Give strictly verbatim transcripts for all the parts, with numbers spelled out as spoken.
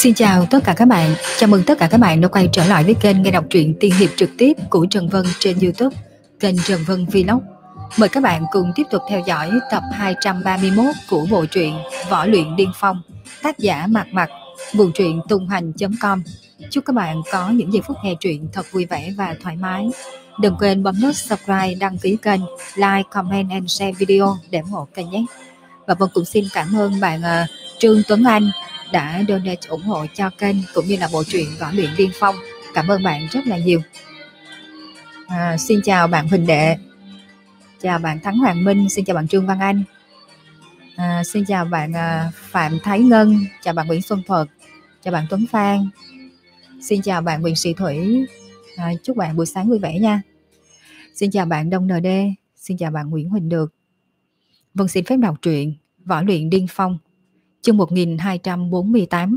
Xin chào tất cả các bạn, chào mừng tất cả các bạn đã quay trở lại với kênh nghe đọc truyện tiên hiệp trực tiếp của Trần Vân trên YouTube, kênh Trần Vân Vlog. Mời các bạn cùng tiếp tục theo dõi tập hai trăm ba mươi mốt của bộ truyện Võ Luyện Điên Phong, tác giả Mạc Mặc, nguồn truyện tung hành chấm com. Chúc các bạn có những giây phút nghe truyện thật vui vẻ và thoải mái. Đừng quên bấm nút subscribe, đăng ký kênh, like, comment and share video để ủng hộ kênh nhé. Và Vân cũng xin cảm ơn bạn uh, Trương Tuấn Anh đã donate ủng hộ cho kênh cũng như là bộ truyện Võ Luyện Điên Phong. Cảm ơn bạn rất là nhiều. À, xin chào bạn Huỳnh Đệ, chào bạn Thắng Hoàng Minh, xin chào bạn Trương Văn Anh, à, xin chào bạn uh, Phạm Thái Ngân, chào bạn Nguyễn Xuân Thuật, chào bạn Tuấn Phan, xin chào bạn Nguyễn Sĩ Thủy, à, chúc bạn buổi sáng vui vẻ nha. Xin chào bạn Đông en đê, xin chào bạn Nguyễn Huỳnh Được. Vân xin phép đọc truyện Võ Luyện Điên Phong, chương một nghìn hai trăm bốn mươi tám.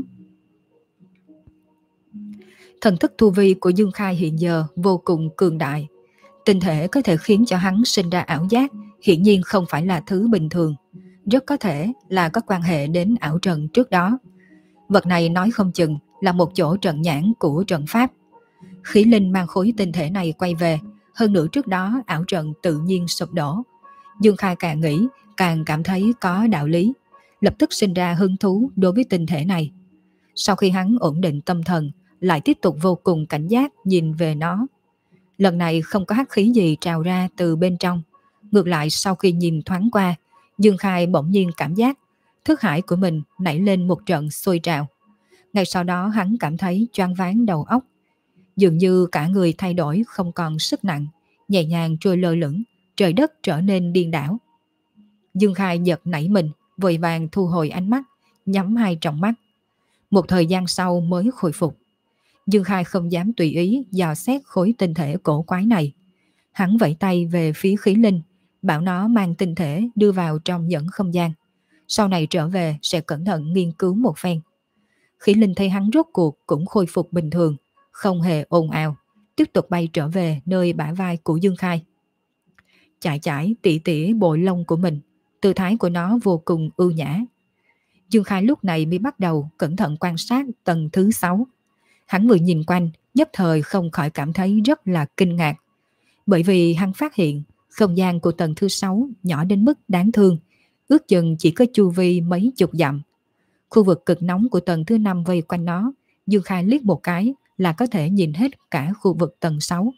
Thần thức tu vi của Dương Khai hiện giờ vô cùng cường đại. Tinh thể có thể khiến cho hắn sinh ra ảo giác, hiển nhiên không phải là thứ bình thường. Rất có thể là có quan hệ đến ảo trận trước đó. Vật này nói không chừng là một chỗ trận nhãn của trận pháp. Khí linh mang khối tinh thể này quay về, hơn nữa trước đó ảo trận tự nhiên sụp đổ. Dương Khai càng nghĩ càng cảm thấy có đạo lý, lập tức sinh ra hứng thú đối với tinh thể này. Sau khi hắn ổn định tâm thần, lại tiếp tục vô cùng cảnh giác nhìn về nó. Lần này không có hắc khí gì trào ra từ bên trong. Ngược lại sau khi nhìn thoáng qua, Dương Khai bỗng nhiên cảm giác thức hải của mình nảy lên một trận sôi trào. Ngay sau đó hắn cảm thấy choáng váng đầu óc. Dường như cả người thay đổi không còn sức nặng, nhẹ nhàng trôi lơ lửng, trời đất trở nên điên đảo. Dương Khai giật nảy mình, vội vàng thu hồi ánh mắt, nhắm hai tròng mắt. Một thời gian sau mới khôi phục. Dương Khai không dám tùy ý dò xét khối tinh thể cổ quái này. Hắn vẫy tay về phía khí linh, bảo nó mang tinh thể đưa vào trong nhẫn không gian. Sau này trở về sẽ cẩn thận nghiên cứu một phen. Khí linh thấy hắn rốt cuộc cũng khôi phục bình thường, không hề ồn ào, tiếp tục bay trở về nơi bả vai của Dương Khai. Chải chải tỉ tỉ bộ lông của mình, tư thái của nó vô cùng ưu nhã. Dương Khai lúc này mới bắt đầu cẩn thận quan sát tầng thứ sáu. Hắn vừa nhìn quanh, nhất thời không khỏi cảm thấy rất là kinh ngạc. Bởi vì hắn phát hiện không gian của tầng thứ sáu nhỏ đến mức đáng thương, ước chừng chỉ có chu vi mấy chục dặm. Khu vực cực nóng của tầng thứ năm vây quanh nó, Dương Khai liếc một cái là có thể nhìn hết cả khu vực tầng sáu.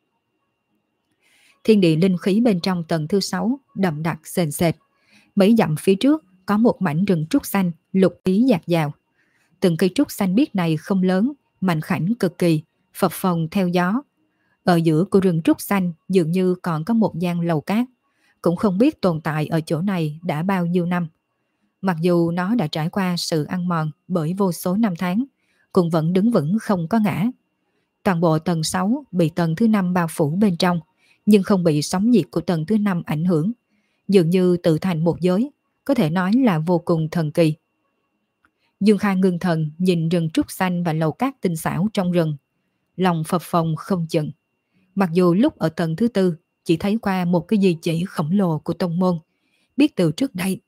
Thiên địa linh khí bên trong tầng thứ sáu đậm đặc sền sệt. Mấy dặm phía trước có một mảnh rừng trúc xanh lục ý dạt dào. Từng cây trúc xanh biếc này không lớn, mảnh khảnh cực kỳ, phập phồng theo gió. Ở giữa của rừng trúc xanh dường như còn có một gian lầu cát, cũng không biết tồn tại ở chỗ này đã bao nhiêu năm. Mặc dù nó đã trải qua sự ăn mòn bởi vô số năm tháng, cũng vẫn đứng vững không có ngã. Toàn bộ tầng sáu bị tầng thứ năm bao phủ bên trong, nhưng không bị sóng nhiệt của tầng thứ năm ảnh hưởng, dường như tự thành một giới, có thể nói là vô cùng thần kỳ. Dương Khai ngưng thần nhìn rừng trúc xanh và lầu cát tinh xảo trong rừng, lòng phập phồng không chừng. Mặc dù lúc ở tầng thứ tư chỉ thấy qua một cái di chỉ khổng lồ của tông môn, biết từ trước đây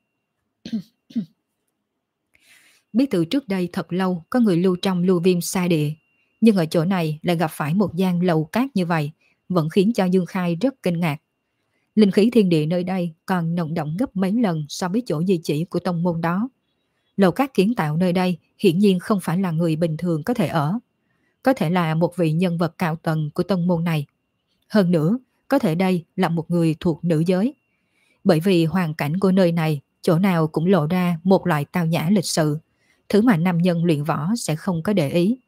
biết từ trước đây thật lâu có người lưu trong lưu viêm sa địa, nhưng ở chỗ này lại gặp phải một gian lầu cát như vậy, vẫn khiến cho Dương Khai rất kinh ngạc. Linh khí thiên địa nơi đây còn nồng đậm gấp mấy lần so với chỗ di chỉ của tông môn đó. Lầu cát kiến tạo nơi đây hiển nhiên không phải là người bình thường có thể ở. Có thể là một vị nhân vật cao tầng của tông môn này. Hơn nữa, có thể đây là một người thuộc nữ giới. Bởi vì hoàn cảnh của nơi này, chỗ nào cũng lộ ra một loại tao nhã lịch sự, thứ mà nam nhân luyện võ sẽ không có để ý.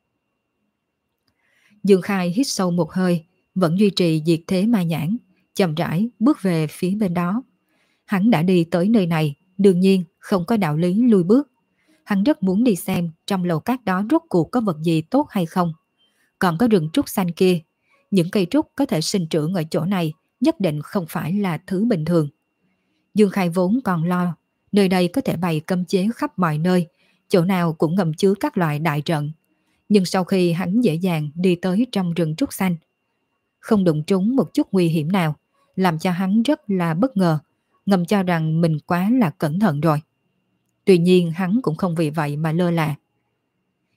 Dương Khai hít sâu một hơi, vẫn duy trì diệt thế ma nhãn, chậm rãi bước về phía bên đó. Hắn đã đi tới nơi này, đương nhiên không có đạo lý lui bước. Hắn rất muốn đi xem trong lầu cát đó rốt cuộc có vật gì tốt hay không. Còn có rừng trúc xanh kia, những cây trúc có thể sinh trưởng ở chỗ này nhất định không phải là thứ bình thường. Dương Khai vốn còn lo, nơi đây có thể bày cấm chế khắp mọi nơi, chỗ nào cũng ngầm chứa các loại đại trận. Nhưng sau khi hắn dễ dàng đi tới trong rừng trúc xanh, không đụng trúng một chút nguy hiểm nào, làm cho hắn rất là bất ngờ, ngầm cho rằng mình quá là cẩn thận rồi. Tuy nhiên hắn cũng không vì vậy mà lơ là.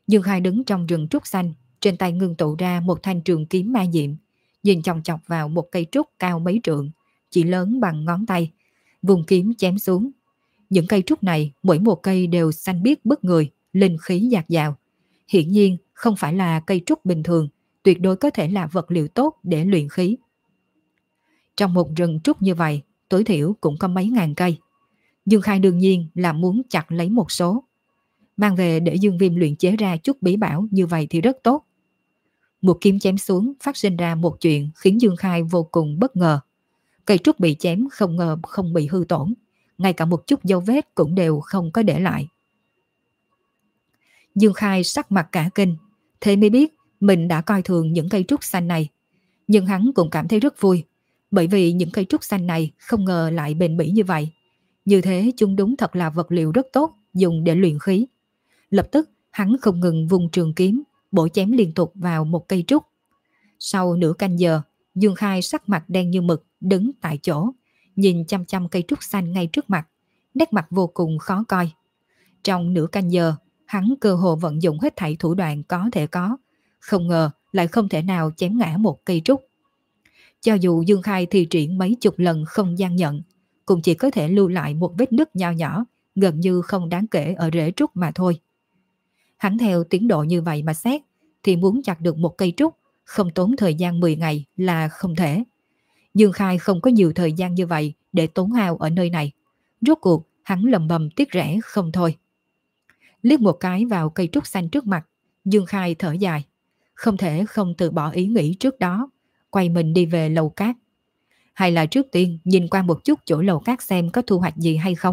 Dương Khai đứng trong rừng trúc xanh, trên tay ngưng tụ ra một thanh trường kiếm ma diệm, nhìn chòng chọc vào một cây trúc cao mấy trượng, chỉ lớn bằng ngón tay, vùng kiếm chém xuống. Những cây trúc này, mỗi một cây đều xanh biếc bức người, linh khí dạt dào. Hiển nhiên không phải là cây trúc bình thường, tuyệt đối có thể là vật liệu tốt để luyện khí. Trong một rừng trúc như vậy, tối thiểu cũng có mấy ngàn cây. Dương Khai đương nhiên là muốn chặt lấy một số, mang về để Dương Viêm luyện chế ra chút bí bảo như vậy thì rất tốt. Một kiếm chém xuống phát sinh ra một chuyện khiến Dương Khai vô cùng bất ngờ. Cây trúc bị chém không ngờ không bị hư tổn, ngay cả một chút dấu vết cũng đều không có để lại. Dương Khai sắc mặt cả kinh, thế mới biết mình đã coi thường những cây trúc xanh này. Nhưng hắn cũng cảm thấy rất vui, bởi vì những cây trúc xanh này không ngờ lại bền bỉ như vậy. Như thế chúng đúng thật là vật liệu rất tốt dùng để luyện khí. Lập tức hắn không ngừng vung trường kiếm, bổ chém liên tục vào một cây trúc. Sau nửa canh giờ, Dương Khai sắc mặt đen như mực, đứng tại chỗ, nhìn chăm chăm cây trúc xanh ngay trước mặt, nét mặt vô cùng khó coi. Trong nửa canh giờ, hắn cơ hồ vận dụng hết thảy thủ đoạn có thể có, không ngờ lại không thể nào chém ngã một cây trúc. Cho dù Dương Khai thi triển mấy chục lần không gian nhận, cũng chỉ có thể lưu lại một vết nứt nho nhỏ, gần như không đáng kể ở rễ trúc mà thôi. Hắn theo tiến độ như vậy mà xét, thì muốn chặt được một cây trúc, không tốn thời gian mười ngày là không thể. Dương Khai không có nhiều thời gian như vậy để tốn hao ở nơi này. Rốt cuộc, hắn lầm bầm tiếc rẻ không thôi. Liếc một cái vào cây trúc xanh trước mặt, Dương Khai thở dài. Không thể không từ bỏ ý nghĩ trước đó, quay mình đi về lầu cát. Hay là trước tiên nhìn qua một chút chỗ lầu cát xem có thu hoạch gì hay không.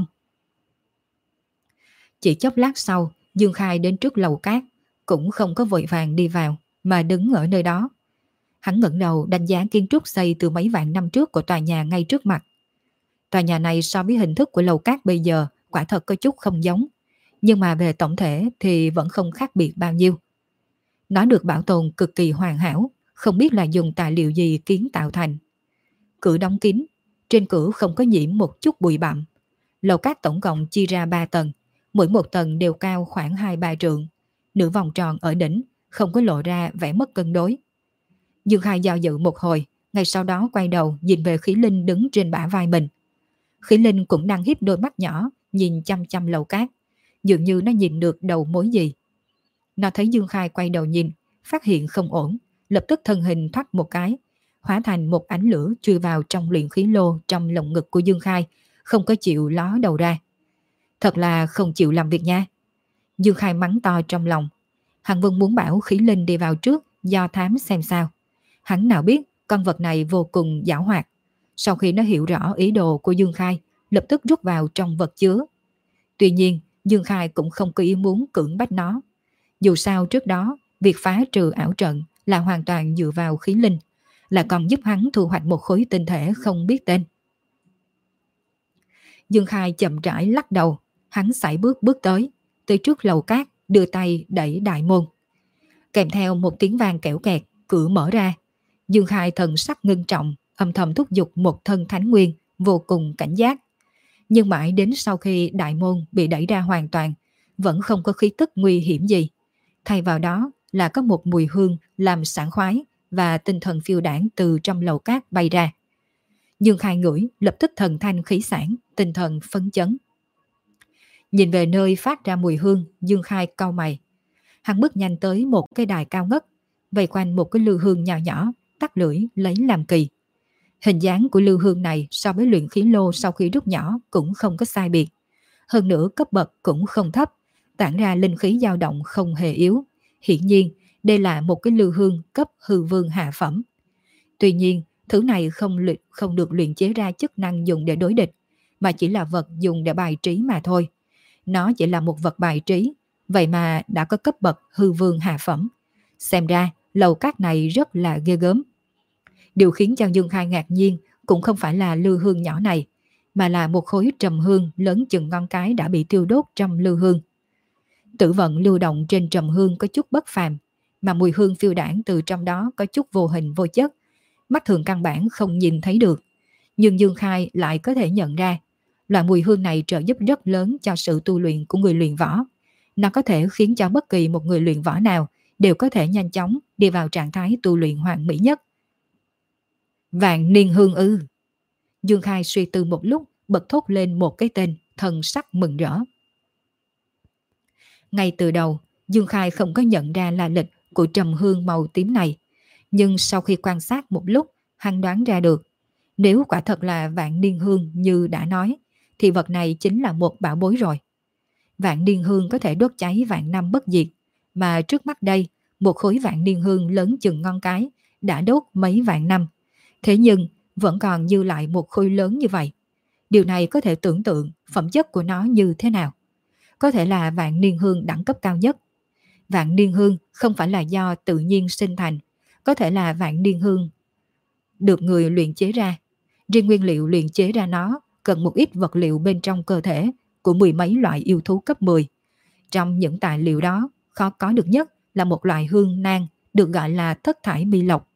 Chỉ chốc lát sau, Dương Khai đến trước lầu cát, cũng không có vội vàng đi vào, mà đứng ở nơi đó. Hắn ngẩng đầu đánh giá kiến trúc xây từ mấy vạn năm trước của tòa nhà ngay trước mặt. Tòa nhà này so với hình thức của lầu cát bây giờ quả thật có chút không giống, nhưng mà về tổng thể thì vẫn không khác biệt bao nhiêu. Nó được bảo tồn cực kỳ hoàn hảo, không biết là dùng tài liệu gì kiến tạo thành. Cửa đóng kín, trên cửa không có nhiễm một chút bụi bặm. Lầu cát tổng cộng chia ra ba tầng, mỗi một tầng đều cao khoảng hai ba trượng. Nửa vòng tròn ở đỉnh, không có lộ ra vẻ mất cân đối. Dương Khai do dự một hồi, ngay sau đó quay đầu nhìn về Khí Linh đứng trên bả vai mình. Khí Linh cũng đang híp đôi mắt nhỏ, nhìn chăm chăm lầu cát, dường như nó nhìn được đầu mối gì. Nó thấy Dương Khai quay đầu nhìn, phát hiện không ổn, lập tức thân hình thoát một cái, hóa thành một ánh lửa chui vào trong luyện khí lô trong lồng ngực của Dương Khai, không có chịu ló đầu ra. Thật là không chịu làm việc nha. Dương Khai mắng to trong lòng. Hắn vẫn muốn bảo Khí Linh đi vào trước, do thám xem sao. Hắn nào biết con vật này vô cùng giảo hoạt. Sau khi nó hiểu rõ ý đồ của Dương Khai, lập tức rút vào trong vật chứa. Tuy nhiên, Dương Khai cũng không có ý muốn cưỡng bách nó. Dù sao trước đó, việc phá trừ ảo trận là hoàn toàn dựa vào Khí Linh, là còn giúp hắn thu hoạch một khối tinh thể không biết tên. Dương Khai chậm rãi lắc đầu, hắn sải bước bước tới, tới trước lầu cát, đưa tay đẩy đại môn. Kèm theo một tiếng vang kẽo kẹt, cửa mở ra. Dương Khai thần sắc ngưng trọng, âm thầm thúc giục một thân thánh nguyên, vô cùng cảnh giác. Nhưng mãi đến sau khi đại môn bị đẩy ra hoàn toàn, vẫn không có khí tức nguy hiểm gì. Thay vào đó là có một mùi hương làm sảng khoái và tinh thần phiêu đãng từ trong lầu cát bay ra. Dương Khai ngửi, lập tức thần thanh khí sản, tinh thần phấn chấn. Nhìn về nơi phát ra mùi hương, Dương Khai cau mày. Hắn bước nhanh tới một cái đài cao ngất, vây quanh một cái lư hương nhỏ nhỏ, tắt lưỡi lấy làm kỳ. Hình dáng của lư hương này so với luyện khí lô sau khi rút nhỏ cũng không có sai biệt. Hơn nữa cấp bậc cũng không thấp, tản ra linh khí dao động không hề yếu. Hiển nhiên, đây là một cái lư hương cấp hư vương hạ phẩm. Tuy nhiên, thứ này không, luyện, không được luyện chế ra chức năng dùng để đối địch, mà chỉ là vật dùng để bài trí mà thôi. Nó chỉ là một vật bài trí, vậy mà đã có cấp bậc hư vương hạ phẩm. Xem ra, lầu cát này rất là ghê gớm. Điều khiến cho Dương Khai ngạc nhiên cũng không phải là lư hương nhỏ này, mà là một khối trầm hương lớn chừng ngón cái đã bị thiêu đốt trong lư hương. Tử vận lưu động trên trầm hương có chút bất phàm, mà mùi hương phiêu đãng từ trong đó có chút vô hình vô chất, mắt thường căn bản không nhìn thấy được. Nhưng Dương Khai lại có thể nhận ra, loại mùi hương này trợ giúp rất lớn cho sự tu luyện của người luyện võ. Nó có thể khiến cho bất kỳ một người luyện võ nào đều có thể nhanh chóng đi vào trạng thái tu luyện hoàn mỹ nhất. Vạn niên hương ư? Dương Khai suy tư một lúc, bật thốt lên một cái tên, thần sắc mừng rỡ. Ngay từ đầu, Dương Khai không có nhận ra là lịch của trầm hương màu tím này, nhưng sau khi quan sát một lúc, hắn đoán ra được. Nếu quả thật là vạn niên hương như đã nói, thì vật này chính là một bảo bối rồi. Vạn niên hương có thể đốt cháy vạn năm bất diệt, mà trước mắt đây, một khối vạn niên hương lớn chừng ngón cái đã đốt mấy vạn năm. Thế nhưng, vẫn còn dư lại một khối lớn như vậy. Điều này có thể tưởng tượng phẩm chất của nó như thế nào. Có thể là vạn niên hương đẳng cấp cao nhất. Vạn niên hương không phải là do tự nhiên sinh thành, có thể là vạn niên hương được người luyện chế ra. Riêng nguyên liệu luyện chế ra nó cần một ít vật liệu bên trong cơ thể của mười mấy loại yêu thú cấp mười. Trong những tài liệu đó, khó có được nhất là một loại hương nang được gọi là thất thải mi lộc.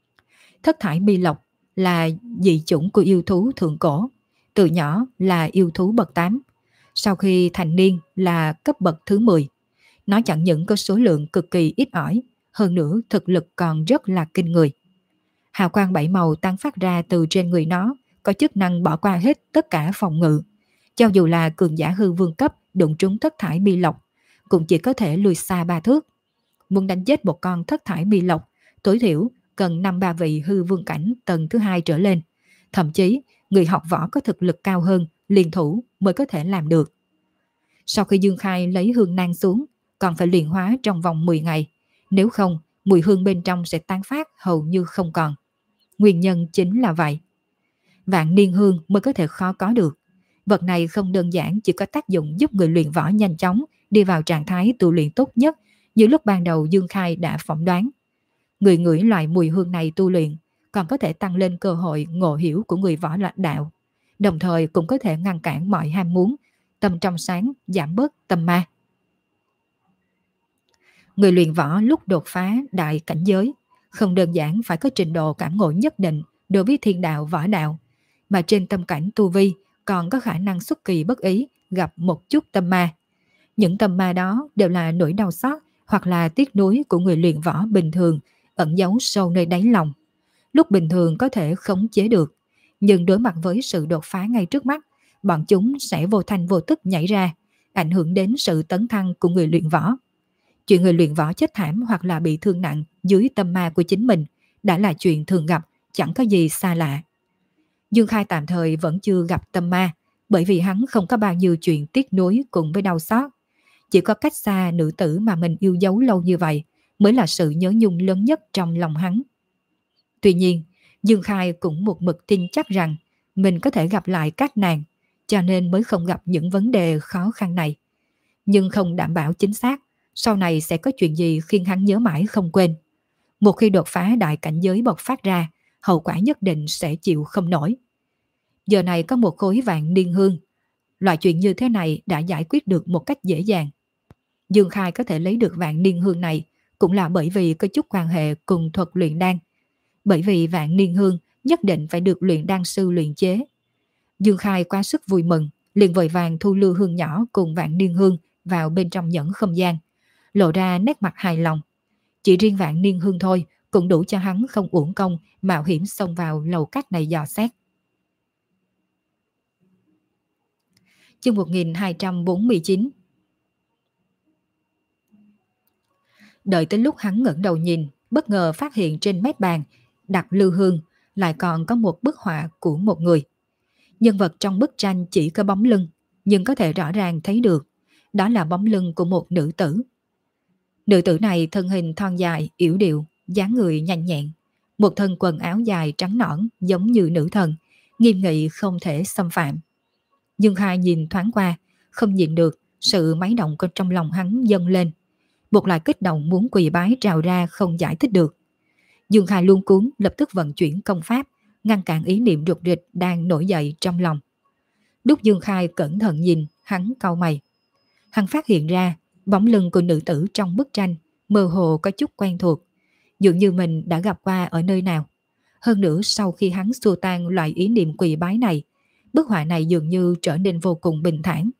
Thất thải mi lộc là dị chủng của yêu thú thượng cổ, từ nhỏ là yêu thú bậc tám, sau khi thành niên là cấp bậc thứ mười. Nó chẳng những có số lượng cực kỳ ít ỏi, hơn nữa thực lực còn rất là kinh người. Hào quang bảy màu tán phát ra từ trên người nó có chức năng bỏ qua hết tất cả phòng ngự. Cho dù là cường giả hư vương cấp đụng trúng thất thải mi lộc, cũng chỉ có thể lùi xa ba thước. Muốn đánh chết một con thất thải mi lộc, tối thiểu cần năm ba vị hư vương cảnh tầng thứ hai trở lên. Thậm chí, người học võ có thực lực cao hơn, liên thủ mới có thể làm được. Sau khi Dương Khai lấy hương nang xuống, còn phải luyện hóa trong vòng mười ngày. Nếu không, mùi hương bên trong sẽ tán phát hầu như không còn. Nguyên nhân chính là vậy. Vạn niên hương mới có thể khó có được. Vật này không đơn giản chỉ có tác dụng giúp người luyện võ nhanh chóng đi vào trạng thái tu luyện tốt nhất như lúc ban đầu Dương Khai đã phỏng đoán. Người ngửi loại mùi hương này tu luyện còn có thể tăng lên cơ hội ngộ hiểu của người võ lạc đạo, đồng thời cũng có thể ngăn cản mọi ham muốn, tâm trong sáng, giảm bớt tâm ma. Người luyện võ lúc đột phá đại cảnh giới không đơn giản phải có trình độ cảm ngộ nhất định đối với thiên đạo võ đạo, mà trên tâm cảnh tu vi còn có khả năng xuất kỳ bất ý gặp một chút tâm ma. Những tâm ma đó đều là nỗi đau xót hoặc là tiếc nuối của người luyện võ bình thường ẩn giấu sâu nơi đáy lòng. Lúc bình thường có thể khống chế được, nhưng đối mặt với sự đột phá ngay trước mắt, bọn chúng sẽ vô thanh vô tức nhảy ra, ảnh hưởng đến sự tấn thăng của người luyện võ. Chuyện người luyện võ chết thảm hoặc là bị thương nặng dưới tâm ma của chính mình đã là chuyện thường gặp, chẳng có gì xa lạ. Dương Khai tạm thời vẫn chưa gặp tâm ma, bởi vì hắn không có bao nhiêu chuyện tiếc nuối cùng với đau xót. Chỉ có cách xa nữ tử mà mình yêu dấu lâu như vậy mới là sự nhớ nhung lớn nhất trong lòng hắn. Tuy nhiên, Dương Khai cũng một mực tin chắc rằng mình có thể gặp lại các nàng, cho nên mới không gặp những vấn đề khó khăn này. Nhưng không đảm bảo chính xác sau này sẽ có chuyện gì khiến hắn nhớ mãi không quên. Một khi đột phá đại cảnh giới bộc phát ra, hậu quả nhất định sẽ chịu không nổi. Giờ này có một khối vạn niên hương, loại chuyện như thế này đã giải quyết được một cách dễ dàng. Dương Khai có thể lấy được vạn niên hương này cũng là bởi vì có chút quan hệ cùng thuật luyện đan. Bởi vì vạn niên hương nhất định phải được luyện đan sư luyện chế. Dương Khai quá sức vui mừng, liền vội vàng thu lưu hương nhỏ cùng vạn niên hương vào bên trong nhẫn không gian, lộ ra nét mặt hài lòng. Chỉ riêng vạn niên hương thôi cũng đủ cho hắn không uổng công mạo hiểm xông vào lầu cát này dò xét. Chương một nghìn hai trăm bốn mươi chín. Đợi tới lúc hắn ngẩng đầu nhìn, bất ngờ phát hiện trên mép bàn đặt lư hương lại còn có một bức họa của một người. Nhân vật trong bức tranh chỉ có bóng lưng, nhưng có thể rõ ràng thấy được đó là bóng lưng của một nữ tử. Nữ tử này thân hình thon dài, yểu điệu, dáng người nhanh nhẹn, một thân quần áo dài trắng nõn giống như nữ thần, nghiêm nghị không thể xâm phạm. Dương Khai nhìn thoáng qua, không nhìn được sự máy động trong lòng hắn dâng lên. Một loại kích động muốn quỳ bái trào ra không giải thích được. Dương Khai luống cuống lập tức vận chuyển công pháp, ngăn cản ý niệm rụt rịch đang nổi dậy trong lòng. Lúc Dương Khai cẩn thận nhìn, hắn cau mày. Hắn phát hiện ra bóng lưng của nữ tử trong bức tranh mơ hồ có chút quen thuộc, dường như mình đã gặp qua ở nơi nào. Hơn nữa sau khi hắn xua tan loại ý niệm quỳ bái này, bức họa này dường như trở nên vô cùng bình thản,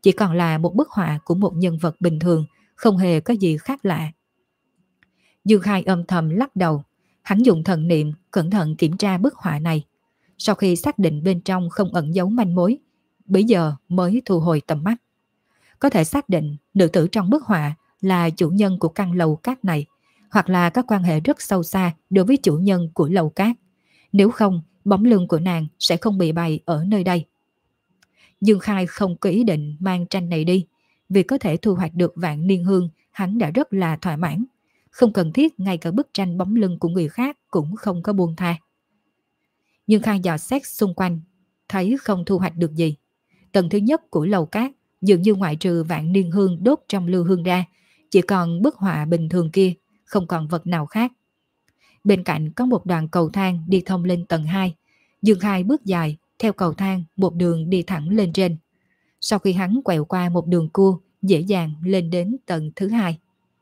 chỉ còn là một bức họa của một nhân vật bình thường, không hề có gì khác lạ. Dương Khai âm thầm lắc đầu, hắn dùng thần niệm cẩn thận kiểm tra bức họa này. Sau khi xác định bên trong không ẩn giấu manh mối, bây giờ mới thu hồi tầm mắt. Có thể xác định nữ tử trong bức họa là chủ nhân của căn lầu cát này, hoặc là có quan hệ rất sâu xa đối với chủ nhân của lầu cát. Nếu không, bóng lưng của nàng sẽ không bị bày ở nơi đây. Dương Khai không có ý định mang tranh này đi, vì có thể thu hoạch được vạn niên hương, hắn đã rất là thỏa mãn. Không cần thiết ngay cả bức tranh bóng lưng của người khác cũng không có buông tha. Dương Khai dò xét xung quanh, thấy không thu hoạch được gì. Tầng thứ nhất của lầu cát dường như ngoại trừ vạn niên hương đốt trong lưu hương ra, chỉ còn bức họa bình thường kia, không còn vật nào khác. Bên cạnh có một đoạn cầu thang đi thông lên tầng hai. Dương Khai bước dài, theo cầu thang một đường đi thẳng lên trên. Sau khi hắn quẹo qua một đường cua, dễ dàng lên đến tầng thứ hai.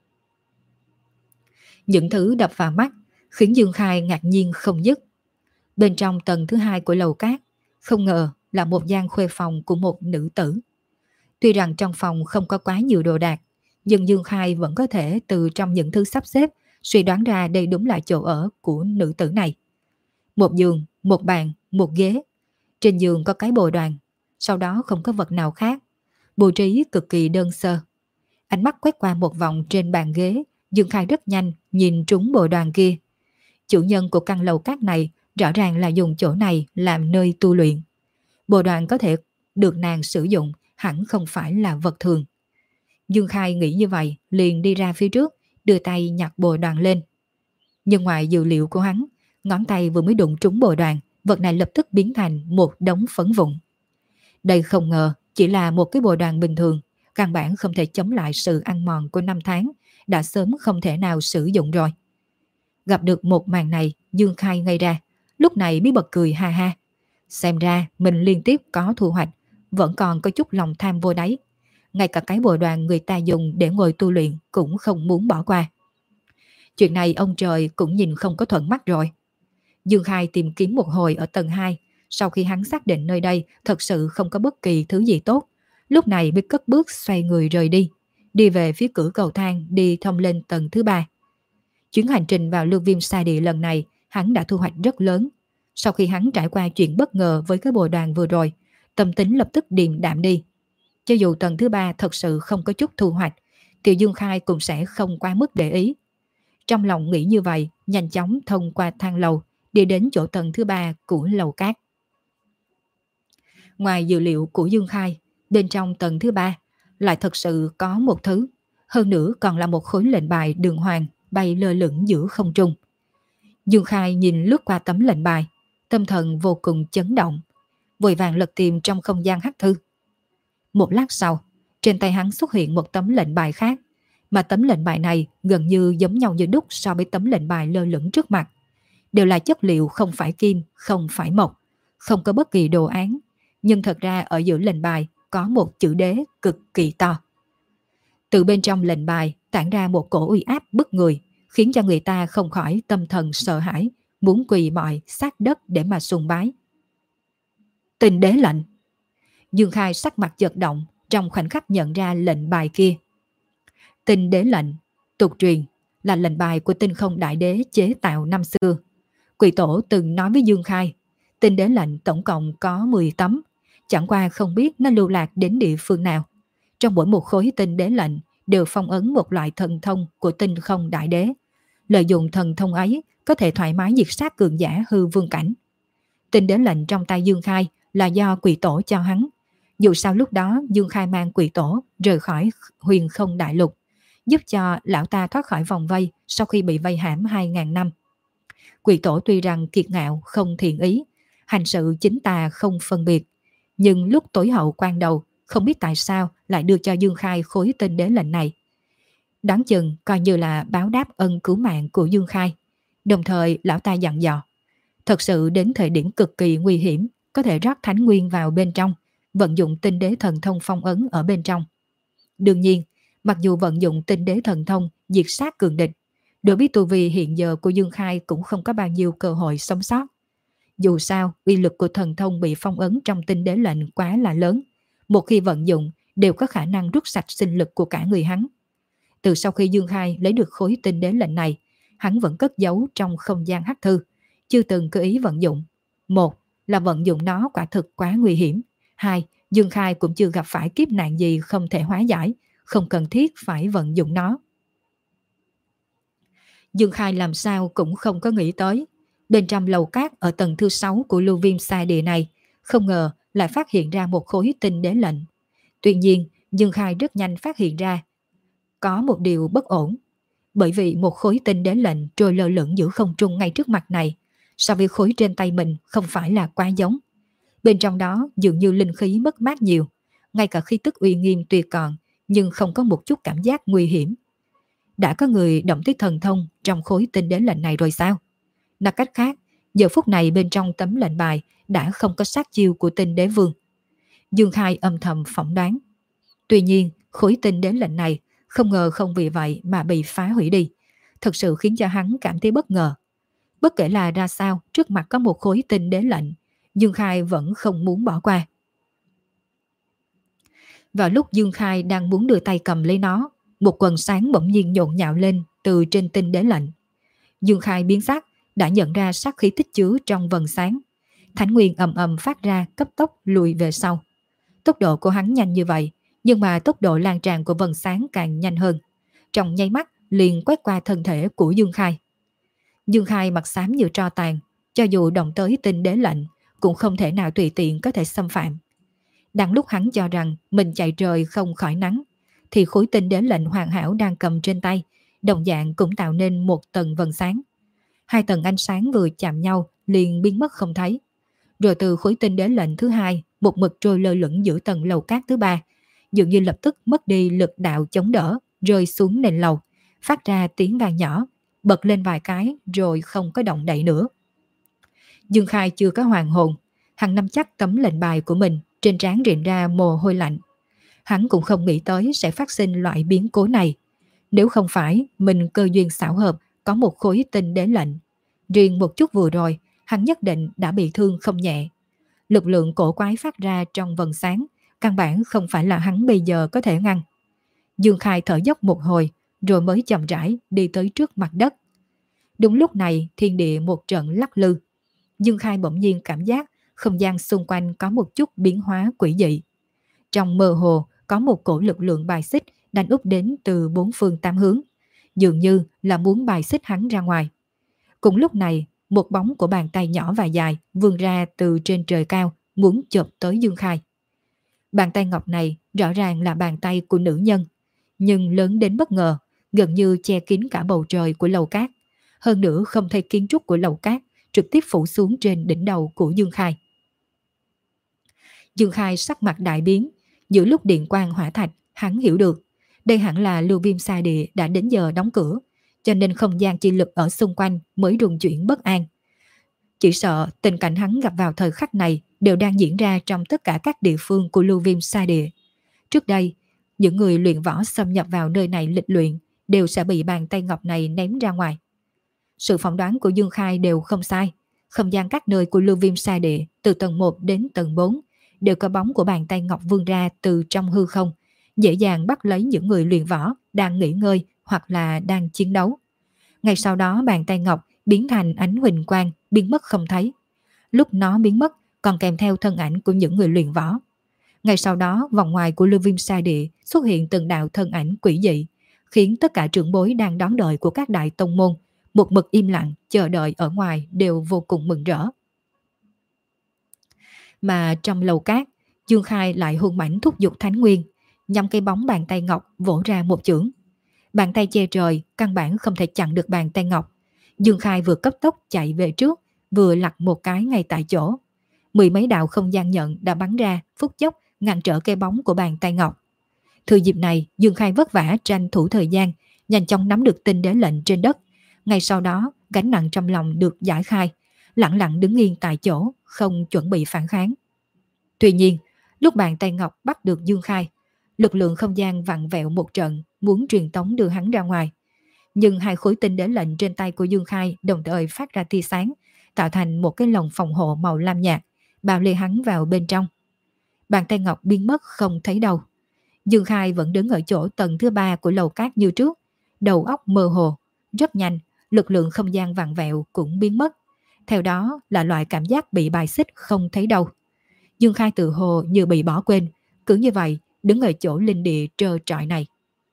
Những thứ đập vào mắt khiến Dương Khai ngạc nhiên không dứt. Bên trong tầng thứ hai của lầu cát, không ngờ là một gian khuê phòng của một nữ tử. Tuy rằng trong phòng không có quá nhiều đồ đạc, nhưng Dương Khai vẫn có thể từ trong những thứ sắp xếp suy đoán ra đây đúng là chỗ ở của nữ tử này. Một giường, một bàn, một ghế. Trên giường có cái bồ đoàn, sau đó không có vật nào khác. Bố trí cực kỳ đơn sơ. Ánh mắt quét qua một vòng trên bàn ghế, Dương Khai rất nhanh nhìn trúng bồ đoàn kia. Chủ nhân của căn lầu cát này rõ ràng là dùng chỗ này làm nơi tu luyện. Bồ đoàn có thể được nàng sử dụng hẳn không phải là vật thường. Dương Khai nghĩ như vậy, liền đi ra phía trước, đưa tay nhặt bồ đoàn lên. Nhưng ngoài dự liệu của hắn, ngón tay vừa mới đụng trúng bồ đoàn, vật này lập tức biến thành một đống phấn vụn. Đây không ngờ chỉ là một cái bồ đoàn bình thường, căn bản không thể chống lại sự ăn mòn của năm tháng, đã sớm không thể nào sử dụng rồi. Gặp được một màn này, Dương Khai ngây ra, lúc này mới bật cười ha ha. Xem ra mình liên tiếp có thu hoạch, vẫn còn có chút lòng tham vô đáy. Ngay cả cái bồ đoàn người ta dùng để ngồi tu luyện cũng không muốn bỏ qua. Chuyện này ông trời cũng nhìn không có thuận mắt rồi. Dương Khai tìm kiếm một hồi ở tầng hai, sau khi hắn xác định nơi đây thật sự không có bất kỳ thứ gì tốt, lúc này mới cất bước xoay người rời đi, đi về phía cửa cầu thang đi thông lên tầng thứ ba. Chuyến hành trình vào Lương Viêm Sa Địa lần này, hắn đã thu hoạch rất lớn. Sau khi hắn trải qua chuyện bất ngờ với cái bồ đoàn vừa rồi, tâm tính lập tức điềm đạm đi. Cho dù tầng thứ ba thật sự không có chút thu hoạch, thì Dương Khai cũng sẽ không quá mức để ý. Trong lòng nghĩ như vậy, nhanh chóng thông qua thang lầu, đi đến chỗ tầng thứ ba của lầu cát. Ngoài dự liệu của Dương Khai, bên trong tầng thứ ba lại thật sự có một thứ, hơn nữa còn là một khối lệnh bài đường hoàng bay lơ lửng giữa không trung. Dương Khai nhìn lướt qua tấm lệnh bài, tâm thần vô cùng chấn động, vội vàng lật tìm trong không gian hắc thư. Một lát sau, trên tay hắn xuất hiện một tấm lệnh bài khác, mà tấm lệnh bài này gần như giống nhau như đúc so với tấm lệnh bài lơ lửng trước mặt. Đều là chất liệu không phải kim, không phải mộc, không có bất kỳ đồ án, nhưng thật ra ở giữa lệnh bài có một chữ đế cực kỳ to. Từ bên trong lệnh bài tản ra một cổ uy áp bức người, khiến cho người ta không khỏi tâm thần sợ hãi, muốn quỳ bọi sát đất để mà sùng bái. Tình đế lệnh. Dương Khai sắc mặt chợt động, trong khoảnh khắc nhận ra lệnh bài kia. Tinh đế lệnh, tục truyền, là lệnh bài của Tinh Không Đại Đế chế tạo năm xưa. Quỷ tổ từng nói với Dương Khai, tinh đế lệnh tổng cộng có mười tấm, chẳng qua không biết nó lưu lạc đến địa phương nào. Trong mỗi một khối tinh đế lệnh đều phong ấn một loại thần thông của Tinh Không Đại Đế. Lợi dụng thần thông ấy có thể thoải mái diệt sát cường giả hư vương cảnh. Tinh đế lệnh trong tay Dương Khai là do quỷ tổ cho hắn. Dù sao lúc đó Dương Khai mang quỷ tổ rời khỏi huyền không đại lục, giúp cho lão ta thoát khỏi vòng vây sau khi bị vây hãm hai ngàn năm. Quỷ tổ tuy rằng kiệt ngạo không thiện ý, hành sự chính tà không phân biệt, nhưng lúc tối hậu quan đầu không biết tại sao lại đưa cho Dương Khai khối tinh đế lệnh này. Đoán chừng coi như là báo đáp ân cứu mạng của Dương Khai. Đồng thời lão ta dặn dò, thật sự đến thời điểm cực kỳ nguy hiểm có thể rót thánh nguyên vào bên trong, vận dụng tinh đế thần thông phong ấn ở bên trong. Đương nhiên, mặc dù vận dụng tinh đế thần thông diệt sát cường địch, đối với tu vi hiện giờ của Dương Khai cũng không có bao nhiêu cơ hội sống sót. Dù sao, uy lực của thần thông bị phong ấn trong tinh đế lệnh quá là lớn, một khi vận dụng đều có khả năng rút sạch sinh lực của cả người hắn. Từ sau khi Dương Khai lấy được khối tinh đế lệnh này, hắn vẫn cất giấu trong không gian hắc thư, chưa từng cơ ý vận dụng. Một là vận dụng nó quả thực quá nguy hiểm. Hai, Dương Khai cũng chưa gặp phải kiếp nạn gì không thể hóa giải, không cần thiết phải vận dụng nó. Dương Khai làm sao cũng không có nghĩ tới, bên trong lầu cát ở tầng thứ sáu của Lưu Viêm Sa Địa này, không ngờ lại phát hiện ra một khối tinh đế lệnh. Tuy nhiên, Dương Khai rất nhanh phát hiện ra có một điều bất ổn, bởi vì một khối tinh đế lệnh trôi lơ lửng giữa không trung ngay trước mặt này, so với khối trên tay mình không phải là quá giống. Bên trong đó dường như linh khí mất mát nhiều, ngay cả khí tức uy nghiêm tuy còn, nhưng không có một chút cảm giác nguy hiểm. Đã có người động tới thần thông trong khối tinh đế lệnh này rồi sao? Nói cách khác, giờ phút này bên trong tấm lệnh bài đã không có sát chiêu của tinh đế vương. Dương Khai âm thầm phỏng đoán. Tuy nhiên, khối tinh đế lệnh này không ngờ không vì vậy mà bị phá hủy đi, thật sự khiến cho hắn cảm thấy bất ngờ. Bất kể là ra sao, trước mặt có một khối tinh đế lệnh, Dương Khai vẫn không muốn bỏ qua. Vào lúc Dương Khai đang muốn đưa tay cầm lấy nó, một quần sáng bỗng nhiên nhộn nhạo lên từ trên tinh đế lệnh. Dương Khai biến sắc, đã nhận ra sát khí tích chứa trong vần sáng. Thánh nguyên ầm ầm phát ra, cấp tốc lùi về sau. Tốc độ của hắn nhanh như vậy, nhưng mà tốc độ lan tràn của vần sáng càng nhanh hơn. Trong nháy mắt liền quét qua thân thể của Dương Khai. Dương Khai mặt xám như tro tàn, cho dù động tới tinh đế lệnh cũng không thể nào tùy tiện có thể xâm phạm. Đang lúc hắn cho rằng mình chạy trời không khỏi nắng, thì khối tinh đế lệnh hoàn hảo đang cầm trên tay, đồng dạng cũng tạo nên một tầng vần sáng. Hai tầng ánh sáng vừa chạm nhau liền biến mất không thấy. Rồi từ khối tinh đế lệnh thứ hai, một mực trôi lơ lửng giữa tầng lầu cát thứ ba, dường như lập tức mất đi lực đạo chống đỡ, rơi xuống nền lầu, phát ra tiếng vang nhỏ, bật lên vài cái rồi không có động đậy nữa. Dương Khai chưa có hoàn hồn, hắn nắm chắc tấm lệnh bài của mình, trên trán rịn ra mồ hôi lạnh. Hắn cũng không nghĩ tới sẽ phát sinh loại biến cố này. Nếu không phải mình cơ duyên xảo hợp có một khối tinh đế lệnh, riêng một chút vừa rồi hắn nhất định đã bị thương không nhẹ. Lực lượng cổ quái phát ra trong vần sáng, căn bản không phải là hắn bây giờ có thể ngăn. Dương Khai thở dốc một hồi, rồi mới chậm rãi đi tới trước mặt đất. Đúng lúc này thiên địa một trận lắc lư. Dương Khai bỗng nhiên cảm giác không gian xung quanh có một chút biến hóa quỷ dị. Trong mơ hồ có một cổ lực lượng bài xích đánh úp đến từ bốn phương tám hướng, dường như là muốn bài xích hắn ra ngoài. Cùng lúc này, một bóng của bàn tay nhỏ và dài vươn ra từ trên trời cao, muốn chộp tới Dương Khai. Bàn tay ngọc này rõ ràng là bàn tay của nữ nhân, nhưng lớn đến bất ngờ, gần như che kín cả bầu trời của lầu cát. Hơn nữa không thấy kiến trúc của lầu cát, trực tiếp phủ xuống trên đỉnh đầu của Dương Khai. Dương Khai sắc mặt đại biến, giữa lúc điện quang hỏa thạch, hắn hiểu được đây hẳn là Lưu Viêm Sa Địa đã đến giờ đóng cửa, cho nên không gian chi lực ở xung quanh mới rung chuyển bất an. Chỉ sợ tình cảnh hắn gặp vào thời khắc này đều đang diễn ra trong tất cả các địa phương của Lưu Viêm Sa Địa. Trước đây, những người luyện võ xâm nhập vào nơi này lịch luyện đều sẽ bị bàn tay ngọc này ném ra ngoài. Sự phỏng đoán của Dương Khai đều không sai. Không gian các nơi của Lưu Viêm Sa Địa, từ tầng một đến tầng bốn, đều có bóng của bàn tay ngọc vươn ra từ trong hư không, dễ dàng bắt lấy những người luyện võ đang nghỉ ngơi hoặc là đang chiến đấu. Ngay sau đó bàn tay ngọc biến thành ánh huỳnh quang, biến mất không thấy. Lúc nó biến mất còn kèm theo thân ảnh của những người luyện võ. Ngay sau đó vòng ngoài của Lưu Viêm Sa Địa xuất hiện từng đạo thân ảnh quỷ dị, khiến tất cả trưởng bối đang đón đợi của các đại tông môn một mực im lặng chờ đợi ở ngoài đều vô cùng mừng rỡ. Mà trong lầu cát, Dương Khai lại hung mãnh thúc giục thánh nguyên, nhằm cây bóng bàn tay ngọc vỗ ra một chưởng. Bàn tay che trời căn bản không thể chặn được bàn tay ngọc. Dương Khai vừa cấp tốc chạy về trước, vừa lặt một cái ngay tại chỗ. Mười mấy đạo không gian nhận đã bắn ra, phút chốc ngăn trở cây bóng của bàn tay ngọc. Thừa dịp này, Dương Khai vất vả tranh thủ thời gian, nhanh chóng nắm được tinh đế lệnh trên đất. Ngay sau đó, gánh nặng trong lòng được giải khai, lặng lặng đứng yên tại chỗ, không chuẩn bị phản kháng. Tuy nhiên, lúc bàn tay ngọc bắt được Dương Khai, lực lượng không gian vặn vẹo một trận, muốn truyền tống đưa hắn ra ngoài. Nhưng hai khối tinh đế lệnh trên tay của Dương Khai đồng thời phát ra tia sáng, tạo thành một cái lồng phòng hộ màu lam nhạt, bao lê hắn vào bên trong. Bàn tay ngọc biến mất không thấy đâu. Dương Khai vẫn đứng ở chỗ tầng thứ ba của lầu cát như trước, đầu óc mơ hồ. Rất nhanh, lực lượng không gian vặn vẹo cũng biến mất. Theo đó là loại cảm giác bị bài xích không thấy đâu. Dương Khai tự hồ như bị bỏ quên, cứ như vậy đứng ở chỗ linh địa trơ trọi này.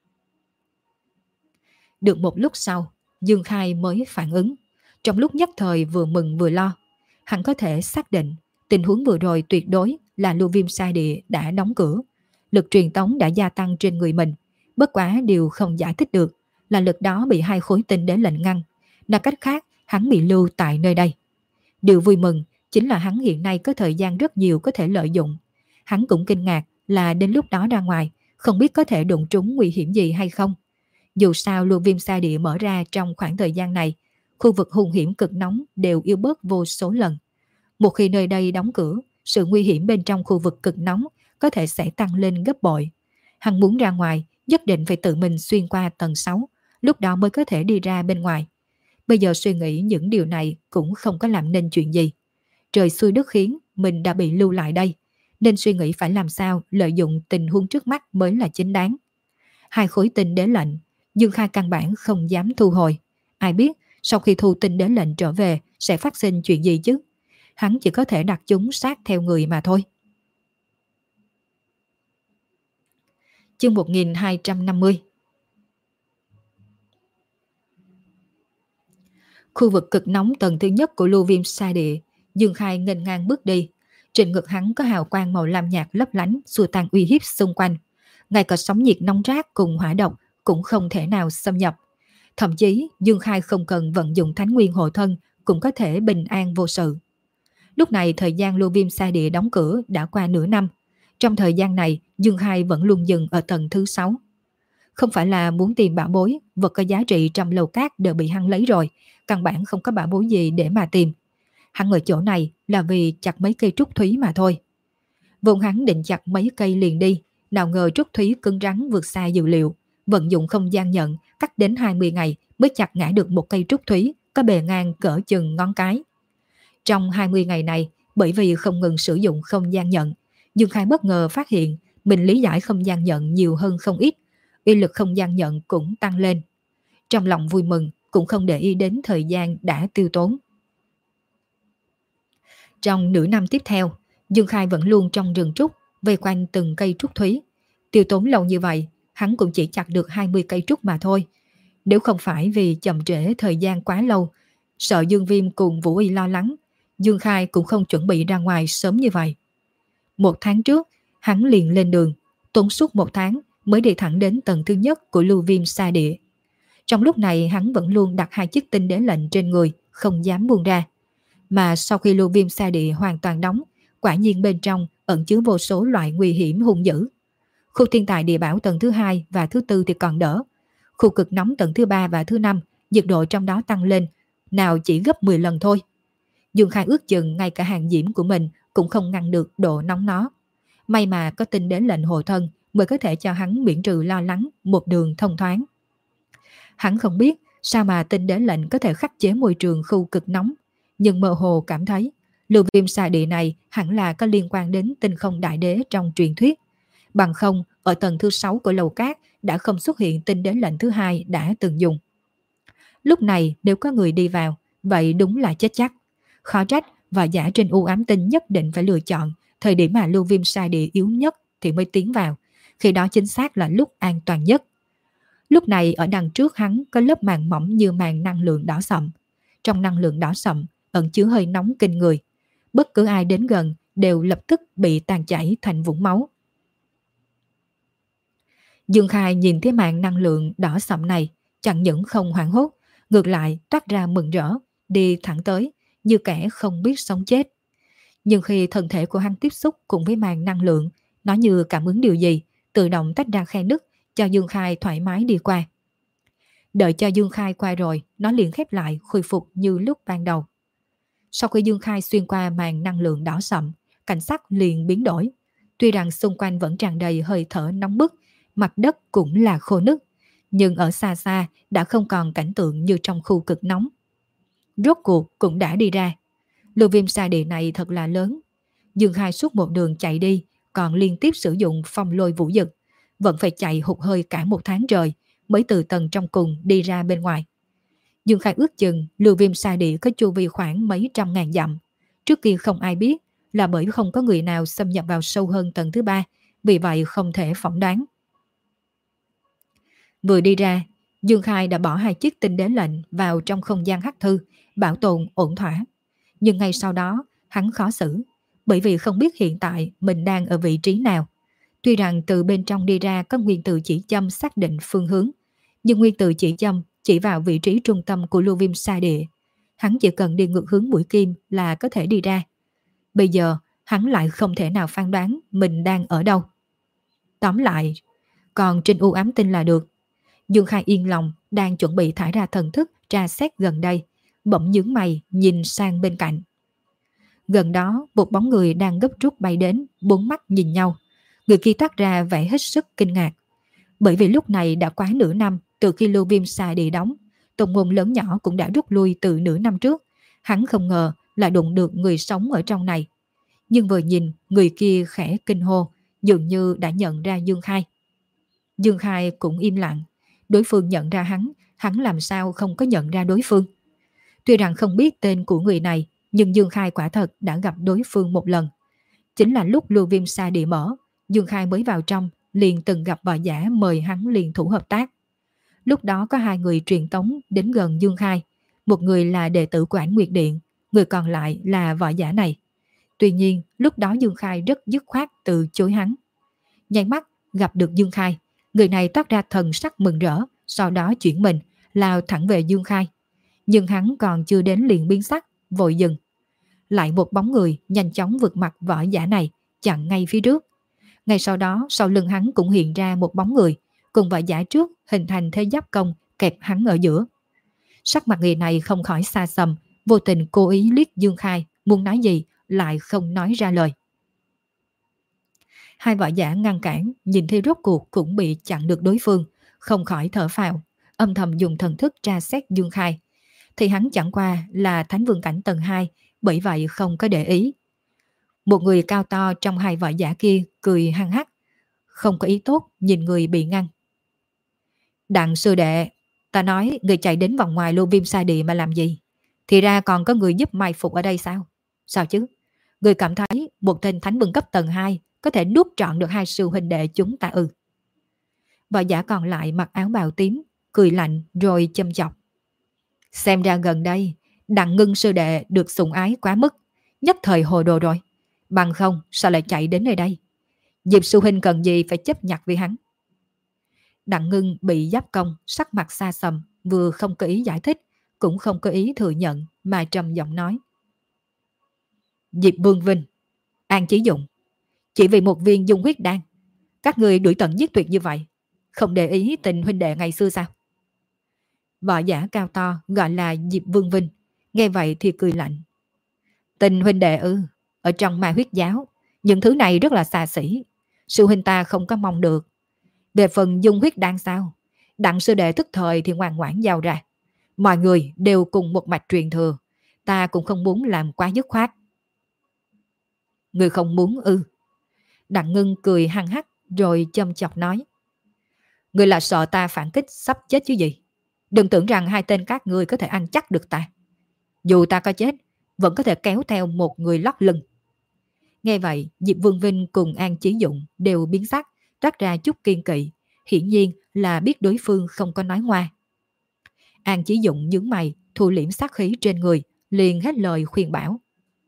Được một lúc sau, Dương Khai mới phản ứng. Trong lúc nhất thời vừa mừng vừa lo, hắn có thể xác định tình huống vừa rồi tuyệt đối là Lưu Viêm Sa Địa đã đóng cửa. Lực truyền tống đã gia tăng trên người mình. Bất quá điều không giải thích được là lực đó bị hai khối tinh đế lệnh ngăn. Nói cách khác, hắn bị lưu tại nơi đây. Điều vui mừng chính là hắn hiện nay có thời gian rất nhiều có thể lợi dụng. Hắn cũng kinh ngạc là đến lúc đó ra ngoài, không biết có thể đụng trúng nguy hiểm gì hay không. Dù sao Lưu Viêm Sa Địa mở ra trong khoảng thời gian này, khu vực hung hiểm cực nóng đều yếu bớt vô số lần. Một khi nơi đây đóng cửa, sự nguy hiểm bên trong khu vực cực nóng có thể sẽ tăng lên gấp bội. Hắn muốn ra ngoài, nhất định phải tự mình xuyên qua tầng sáu, lúc đó mới có thể đi ra bên ngoài. Bây giờ suy nghĩ những điều này cũng không có làm nên chuyện gì. Trời xui đất khiến mình đã bị lưu lại đây, nên suy nghĩ phải làm sao lợi dụng tình huống trước mắt mới là chính đáng. Hai khối tinh đế lệnh, Dương Khai căn bản không dám thu hồi. Ai biết sau khi thu tinh đế lệnh trở về sẽ phát sinh chuyện gì chứ? Hắn chỉ có thể đặt chúng sát theo người mà thôi. Chương một nghìn hai trăm năm mươi. Khu vực cực nóng tầng thứ nhất của Lưu Viêm Sa Địa, Dương Khai nghênh ngang bước đi. Trên ngực hắn có hào quang màu lam nhạt lấp lánh xua tan uy hiếp xung quanh. Ngay cả sóng nhiệt nóng rát cùng hỏa độc cũng không thể nào xâm nhập. Thậm chí Dương Khai không cần vận dụng thánh nguyên hộ thân cũng có thể bình an vô sự. Lúc này thời gian Lưu Viêm Sa Địa đóng cửa đã qua nửa năm. Trong thời gian này Dương Khai vẫn luôn dừng ở tầng thứ sáu. Không phải là muốn tìm bảo bối, vật có giá trị trong lầu cát đều bị hắn lấy rồi, căn bản không có bảo bối gì để mà tìm. Hắn ở chỗ này là vì chặt mấy cây trúc thúy mà thôi. Vốn hắn định chặt mấy cây liền đi, nào ngờ trúc thúy cứng rắn vượt xa dự liệu, vận dụng không gian nhận, cắt đến hai mươi ngày mới chặt ngã được một cây trúc thúy có bề ngang cỡ chừng ngón cái. Trong hai mươi ngày này, bởi vì không ngừng sử dụng không gian nhận, Dương Khai bất ngờ phát hiện mình lý giải không gian nhận nhiều hơn không ít, uy lực không gian nhận cũng tăng lên. Trong lòng vui mừng, cũng không để ý đến thời gian đã tiêu tốn. Trong nửa năm tiếp theo, Dương Khai vẫn luôn trong rừng trúc, vây quanh từng cây trúc thúy. Tiêu tốn lâu như vậy, hắn cũng chỉ chặt được hai mươi cây trúc mà thôi. Nếu không phải vì chậm trễ thời gian quá lâu, sợ Dương Viêm cùng Vũ Y lo lắng, Dương Khai cũng không chuẩn bị ra ngoài sớm như vậy. Một tháng trước, hắn liền lên đường, tốn suốt một tháng mới đi thẳng đến tầng thứ nhất của Lưu Viêm Sa Địa. Trong lúc này hắn vẫn luôn đặt hai chiếc tinh đế lệnh trên người, không dám buông ra. Mà sau khi Lưu Viêm Sa Địa hoàn toàn đóng, quả nhiên bên trong ẩn chứa vô số loại nguy hiểm hung dữ. Khu thiên tài địa bảo tầng thứ hai và thứ tư thì còn đỡ. Khu cực nóng tầng thứ ba và thứ năm, nhiệt độ trong đó tăng lên, nào chỉ gấp mười lần thôi. Dương Khai ước chừng ngay cả hàng diễm của mình cũng không ngăn được độ nóng nó. May mà có tinh đế lệnh hộ thân mới có thể cho hắn miễn trừ lo lắng, một đường thông thoáng. Hắn không biết sao mà tinh đế lệnh có thể khắc chế môi trường khu cực nóng, nhưng mơ hồ cảm thấy Lưu Viêm Sa Địa này hẳn là có liên quan đến tinh không đại đế trong truyền thuyết. Bằng không, ở tầng thứ sáu của lầu cát đã không xuất hiện tinh đế lệnh thứ hai đã từng dùng. Lúc này nếu có người đi vào, vậy đúng là chết chắc. Khó trách và giả trên u ám tinh nhất định phải lựa chọn thời điểm mà Lưu Viêm Sa Địa yếu nhất thì mới tiến vào, khi đó chính xác là lúc an toàn nhất. Lúc này ở đằng trước hắn có lớp màng mỏng như màng năng lượng đỏ sậm. Trong năng lượng đỏ sậm ẩn chứa hơi nóng kinh người. Bất cứ ai đến gần đều lập tức bị tàn chảy thành vũng máu. Dương Khai nhìn thấy màng năng lượng đỏ sậm này, chẳng những không hoảng hốt, ngược lại toát ra mừng rỡ, đi thẳng tới, như kẻ không biết sống chết. Nhưng khi thân thể của hắn tiếp xúc cùng với màng năng lượng, nó như cảm ứng điều gì, tự động tách ra khe nứt, cho Dương Khai thoải mái đi qua. Đợi cho Dương Khai qua rồi, nó liền khép lại, khôi phục như lúc ban đầu. Sau khi Dương Khai xuyên qua màn năng lượng đỏ sậm, cảnh sắc liền biến đổi. Tuy rằng xung quanh vẫn tràn đầy hơi thở nóng bức, mặt đất cũng là khô nứt, nhưng ở xa xa đã không còn cảnh tượng như trong khu cực nóng. Rốt cuộc cũng đã đi ra. Lưu Viêm Sa Địa này thật là lớn. Dương Khai suốt một đường chạy đi, còn liên tiếp sử dụng phong lôi vũ dực. vẫn phải chạy hụt hơi cả một tháng trời mới từ tầng trong cùng đi ra bên ngoài. Dương Khai ước chừng lưu viêm sa địa có chu vi khoảng mấy trăm ngàn dặm. Trước kia không ai biết là bởi không có người nào xâm nhập vào sâu hơn tầng thứ ba, vì vậy không thể phỏng đoán. Vừa đi ra, Dương Khai đã bỏ hai chiếc tinh đế lệnh vào trong không gian hắc thư, bảo tồn ổn thỏa. Nhưng ngay sau đó, hắn khó xử, bởi vì không biết hiện tại mình đang ở vị trí nào. Tuy rằng từ bên trong đi ra có nguyên tử chỉ châm xác định phương hướng, nhưng nguyên tử chỉ châm chỉ vào vị trí trung tâm của lưu viêm sa địa. Hắn chỉ cần đi ngược hướng mũi kim là có thể đi ra. Bây giờ, hắn lại không thể nào phán đoán mình đang ở đâu. Tóm lại, còn trên u ám tinh là được. Dương Khai yên lòng, đang chuẩn bị thải ra thần thức tra xét gần đây, bỗng nhướng mày nhìn sang bên cạnh. Gần đó, một bóng người đang gấp rút bay đến, bốn mắt nhìn nhau. Người kia toát ra vẻ hết sức kinh ngạc. Bởi vì lúc này đã quá nửa năm từ khi lưu viêm sa địa đóng, tông môn lớn nhỏ cũng đã rút lui từ nửa năm trước. Hắn không ngờ là đụng được người sống ở trong này. Nhưng vừa nhìn, người kia khẽ kinh hô, dường như đã nhận ra Dương Khai. Dương Khai cũng im lặng. Đối phương nhận ra hắn, hắn làm sao không có nhận ra đối phương. Tuy rằng không biết tên của người này, nhưng Dương Khai quả thật đã gặp đối phương một lần. Chính là lúc lưu viêm sa địa mở, Dương Khai mới vào trong, liền từng gặp võ giả mời hắn liên thủ hợp tác. Lúc đó có hai người truyền tống đến gần Dương Khai, một người là đệ tử của Ảnh Nguyệt Điện, người còn lại là võ giả này. Tuy nhiên, lúc đó Dương Khai rất dứt khoát từ chối hắn. Nháy mắt gặp được Dương Khai, người này toát ra thần sắc mừng rỡ, sau đó chuyển mình, lao thẳng về Dương Khai. Nhưng hắn còn chưa đến liền biến sắc, vội dừng. Lại một bóng người nhanh chóng vượt mặt võ giả này, chặn ngay phía trước. Ngay sau đó, sau lưng hắn cũng hiện ra một bóng người, cùng võ giả trước hình thành thế giáp công kẹp hắn ở giữa. Sắc mặt người này không khỏi xa xăm, vô tình cố ý liếc Dương Khai, muốn nói gì lại không nói ra lời. Hai võ giả ngăn cản, nhìn thấy rốt cuộc cũng bị chặn được đối phương, không khỏi thở phào, âm thầm dùng thần thức tra xét Dương Khai. Thì hắn chẳng qua là Thánh Vương cảnh tầng hai, bởi vậy không có để ý. Một người cao to trong hai võ giả kia cười hăng hắc, không có ý tốt nhìn người bị ngăn. Đặng sư đệ, ta nói người chạy đến vòng ngoài lưu viêm sa địa mà làm gì? Thì ra còn có người giúp mai phục ở đây sao? Sao chứ? Người cảm thấy một tên Thánh Vương cấp tầng hai có thể nuốt trọn được hai sư huynh đệ chúng ta ư? Võ giả còn lại mặc áo bào tím, cười lạnh rồi châm chọc. Xem ra gần đây, Đặng Ngưng sư đệ được sủng ái quá mức, nhất thời hồ đồ rồi. Bằng không sao lại chạy đến nơi đây? Diệp sư huynh cần gì phải chấp nhặt với hắn? Đặng Ngưng bị giáp công, sắc mặt xa sầm, vừa không có ý giải thích, cũng không có ý thừa nhận, mà trầm giọng nói. Diệp Vương Vinh, An Chí Dụng, chỉ vì một viên dung huyết đan, các người đuổi tận giết tuyệt như vậy, không để ý tình huynh đệ ngày xưa sao? Võ giả cao to gọi là Diệp Vương Vinh, nghe vậy thì cười lạnh. Tình huynh đệ ư? Ở trong ma huyết giáo, những thứ này rất là xa xỉ, sư huynh ta không có mong được. Về phần dung huyết đan sao, Đặng sư đệ tức thời thì ngoan ngoãn giao ra. Mọi người đều cùng một mạch truyền thừa, ta cũng không muốn làm quá dứt khoát. Người không muốn ư? Đặng Ngưng cười hăng hắc rồi châm chọc nói. Người là sợ ta phản kích sắp chết chứ gì? Đừng tưởng rằng hai tên các ngươi có thể ăn chắc được ta. Dù ta có chết, vẫn có thể kéo theo một người lót lưng. Nghe vậy, Diệp Vương Vinh cùng An Chí Dụng đều biến sắc, toát ra chút kiên kỵ, hiển nhiên là biết đối phương không có nói ngoa. An Chí Dụng nhướng mày, thu liễm sát khí trên người, liền hết lời khuyên bảo.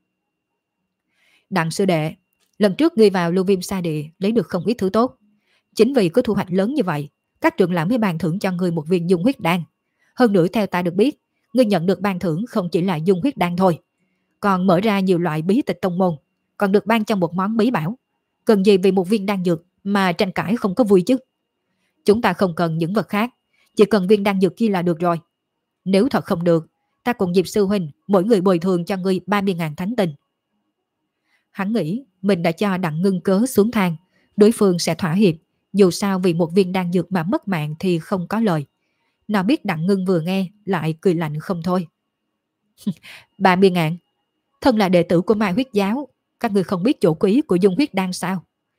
Đặng sư đệ, lần trước ngươi vào lưu viêm sa địa lấy được không ít thứ tốt. Chính vì có thu hoạch lớn như vậy, các trưởng lão mới ban thưởng cho ngươi một viên dung huyết đan. Hơn nữa theo ta được biết, ngươi nhận được ban thưởng không chỉ là dung huyết đan thôi, còn mở ra nhiều loại bí tịch tông môn, còn được ban cho một món bí bảo. Cần gì vì một viên đan dược mà tranh cãi không có vui chứ? Chúng ta không cần những vật khác, chỉ cần viên đan dược kia là được rồi. Nếu thật không được, ta cùng Diệp sư huynh mỗi người bồi thường cho ngươi ba mươi ngàn thánh tinh. Hắn nghĩ mình đã cho Đặng Ngưng cớ xuống thang, đối phương sẽ thỏa hiệp, dù sao vì một viên đan dược mà mất mạng thì không có lời. Nào biết Đặng Ngưng vừa nghe lại cười lạnh không thôi. ba mươi ngàn? Thân là đệ tử của Mai huyết giáo, các người không biết chỗ quý của dung huyết đan sao?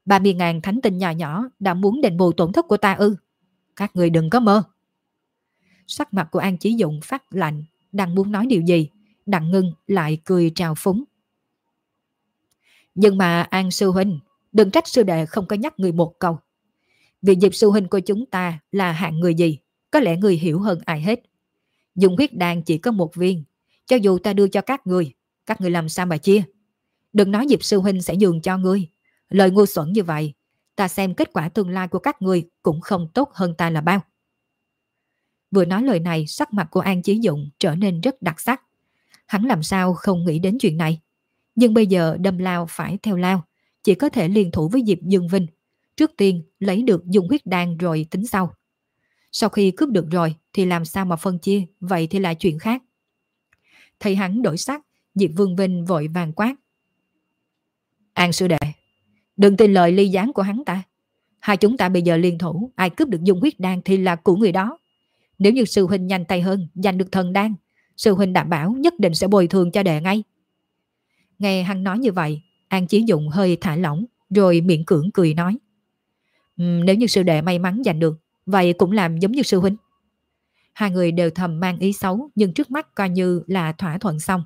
ba mươi ngàn thánh tinh nhỏ nhỏ đã muốn đền bù tổn thất của ta ư? Các người đừng có mơ. Sắc mặt của An Chí Dụng phát lạnh, đang muốn nói điều gì, Đặng Ngưng lại cười trào phúng. Nhưng mà An sư huynh, đừng trách sư đệ không có nhắc người một câu. Vì Diệp sư huynh của chúng ta là hạng người gì, có lẽ người hiểu hơn ai hết. Dùng huyết đan chỉ có một viên, cho dù ta đưa cho các người, các người làm sao mà chia? Đừng nói Diệp sư huynh sẽ nhường cho ngươi. Lời ngu xuẩn như vậy, ta xem kết quả tương lai của các ngươi cũng không tốt hơn ta là bao. Vừa nói lời này, sắc mặt của An Chí Dụng trở nên rất đặc sắc. Hắn làm sao không nghĩ đến chuyện này. Nhưng bây giờ đâm lao phải theo lao, chỉ có thể liên thủ với Diệp Dương Vinh. Trước tiên lấy được dùng huyết đan rồi tính sau. Sau khi cướp được rồi thì làm sao mà phân chia, vậy thì là chuyện khác. Thấy hắn đổi sắc, Diệp Vương Vinh vội vàng quát. An sư đệ, đừng tin lời ly gián của hắn ta. Hai chúng ta bây giờ liên thủ, ai cướp được dùng huyết đan thì là của người đó. Nếu như sư huynh nhanh tay hơn, giành được thần đan, sư huynh đảm bảo nhất định sẽ bồi thường cho đệ ngay. Nghe hắn nói như vậy, An Chí Dụng hơi thả lỏng, rồi miễn cưỡng cười nói. Um, nếu như sư đệ may mắn giành được, vậy cũng làm giống như sư huynh. Hai người đều thầm mang ý xấu, nhưng trước mắt coi như là thỏa thuận xong.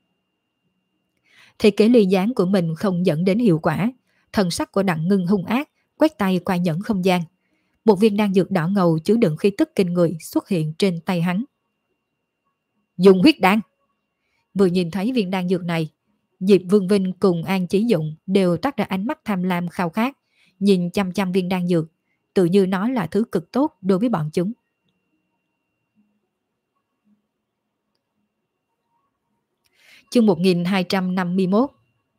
Thì kế ly gián của mình không dẫn đến hiệu quả. Thần sắc của Đặng Ngưng hung ác, quét tay qua nhẫn không gian. Một viên đan dược đỏ ngầu chứa đựng khí tức kinh người xuất hiện trên tay hắn. Dùng huyết đan. Vừa nhìn thấy viên đan dược này, Diệp Vương Vinh cùng An Chí Dụng đều toát ra ánh mắt tham lam khao khát, nhìn chăm chăm viên đan dược, tự như nó là thứ cực tốt đối với bọn chúng. Chương một nghìn hai trăm năm mươi mốt.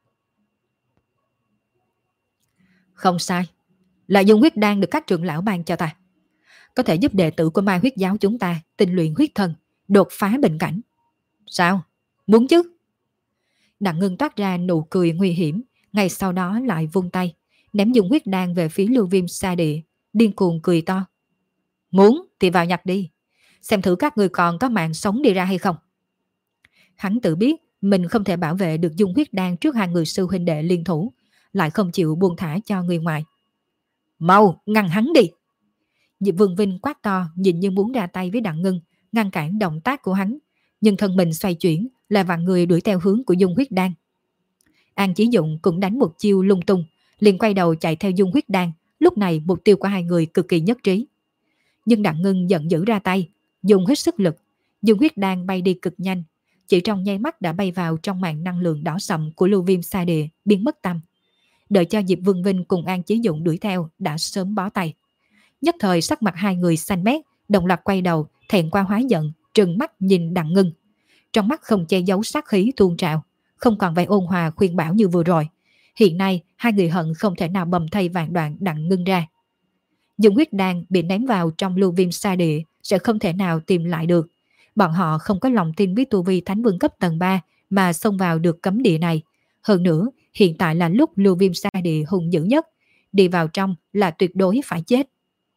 Không sai, là dùng huyết đan được các trưởng lão ban cho ta. Có thể giúp đệ tử của Mai huyết giáo chúng ta tinh luyện huyết thần, đột phá bình cảnh. Sao? Muốn chứ? Đặng Ngưng toát ra nụ cười nguy hiểm, ngay sau đó lại vung tay, ném dùng huyết đan về phía Lưu Viêm Sa Địa, điên cuồng cười to. Muốn thì vào nhặt đi, xem thử các người còn có mạng sống đi ra hay không. Hắn tự biết mình không thể bảo vệ được dung huyết đan trước hai người sư huynh đệ liên thủ, lại không chịu buông thả cho người ngoài. Mau ngăn hắn đi! Diệp Vương Vinh quát to, nhìn như muốn ra tay với Đặng Ngưng, ngăn cản động tác của hắn, nhưng thân mình xoay chuyển, là vạn người đuổi theo hướng của dung huyết đan. An Chí Dụng cũng đánh một chiêu lung tung, liền quay đầu chạy theo dung huyết đan. Lúc này mục tiêu của hai người cực kỳ nhất trí. Nhưng Đặng Ngưng giận dữ ra tay, dùng hết sức lực, dung huyết đan bay đi cực nhanh, chỉ trong nháy mắt đã bay vào trong màn năng lượng đỏ sậm của Lưu Viêm Sa Địa, biến mất tăm. Đợi cho Diệp Vương Vinh cùng An Chí Dụng đuổi theo đã sớm bó tay. Nhất thời sắc mặt hai người xanh mét, đồng loạt quay đầu, thẹn qua hóa giận, trừng mắt nhìn Đặng Ngưng. Trong mắt không che giấu sát khí tuôn trào, không còn vẻ ôn hòa khuyên bảo như vừa rồi. Hiện nay hai người hận không thể nào bầm thây vạn đoạn Đặng Ngưng ra. Dùng huyết đan bị ném vào trong Lưu Viêm Sa Địa sẽ không thể nào tìm lại được. Bọn họ không có lòng tin với tu vi thánh vương cấp tầng ba mà xông vào được cấm địa này. Hơn nữa, hiện tại là lúc Lưu Viêm Sa Địa hung dữ nhất, đi vào trong là tuyệt đối phải chết.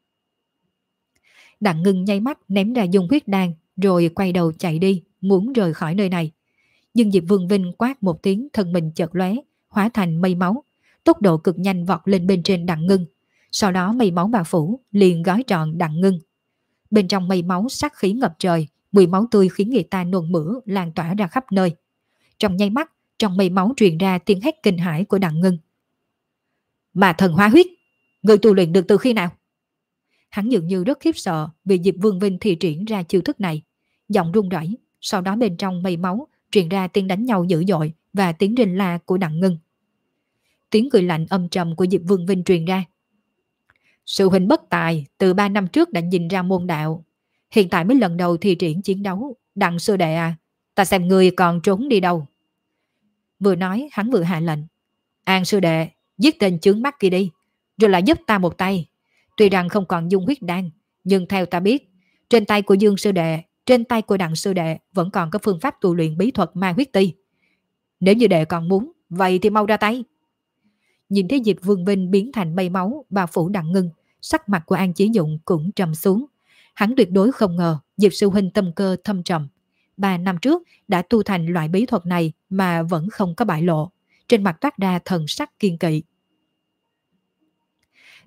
Đặng Ngưng nháy mắt ném ra dung huyết đan, rồi quay đầu chạy đi, muốn rời khỏi nơi này. Nhưng Diệp Vương Vinh quát một tiếng, thân mình chợt lóe, hóa thành mây máu, tốc độ cực nhanh vọt lên bên trên Đặng Ngưng. Sau đó mây máu bao phủ, liền gói trọn Đặng Ngưng. Bên trong mây máu sát khí ngập trời, mùi máu tươi khiến người ta nôn mửa lan tỏa ra khắp nơi. Trong nháy mắt, trong mây máu truyền ra tiếng hét kinh hãi của Đặng Ngưng. Mà thần hóa huyết, người tu luyện được từ khi nào? Hắn dường như rất khiếp sợ vì Diệp Vương Vinh thi triển ra chiêu thức này, giọng run rẩy. Sau đó bên trong mây máu truyền ra tiếng đánh nhau dữ dội và tiếng rên la của Đặng Ngưng. Tiếng cười lạnh âm trầm của Diệp Vương Vinh truyền ra. Sư huynh bất tài, từ ba năm trước đã nhìn ra môn đạo, hiện tại mới lần đầu thi triển chiến đấu. Đặng sư đệ à, ta xem người còn trốn đi đâu. Vừa nói hắn vừa hạ lệnh. An sư đệ, giết tên chướng mắt kia đi, rồi lại giúp ta một tay. Tuy rằng không còn dung huyết đan, nhưng theo ta biết, trên tay của Dương sư đệ, trên tay của Đặng sư đệ vẫn còn có phương pháp tu luyện bí thuật ma huyết ti. Nếu như đệ còn muốn, vậy thì mau ra tay. Nhìn thấy Diệp Vương Vinh biến thành mây máu bao phủ Đặng Ngưng, sắc mặt của An Chí Dụng cũng trầm xuống. Hắn tuyệt đối không ngờ Diệp sư huynh tâm cơ thâm trầm. Ba năm trước đã tu thành loại bí thuật này mà vẫn không có bại lộ. Trên mặt toát ra thần sắc kiên kỵ.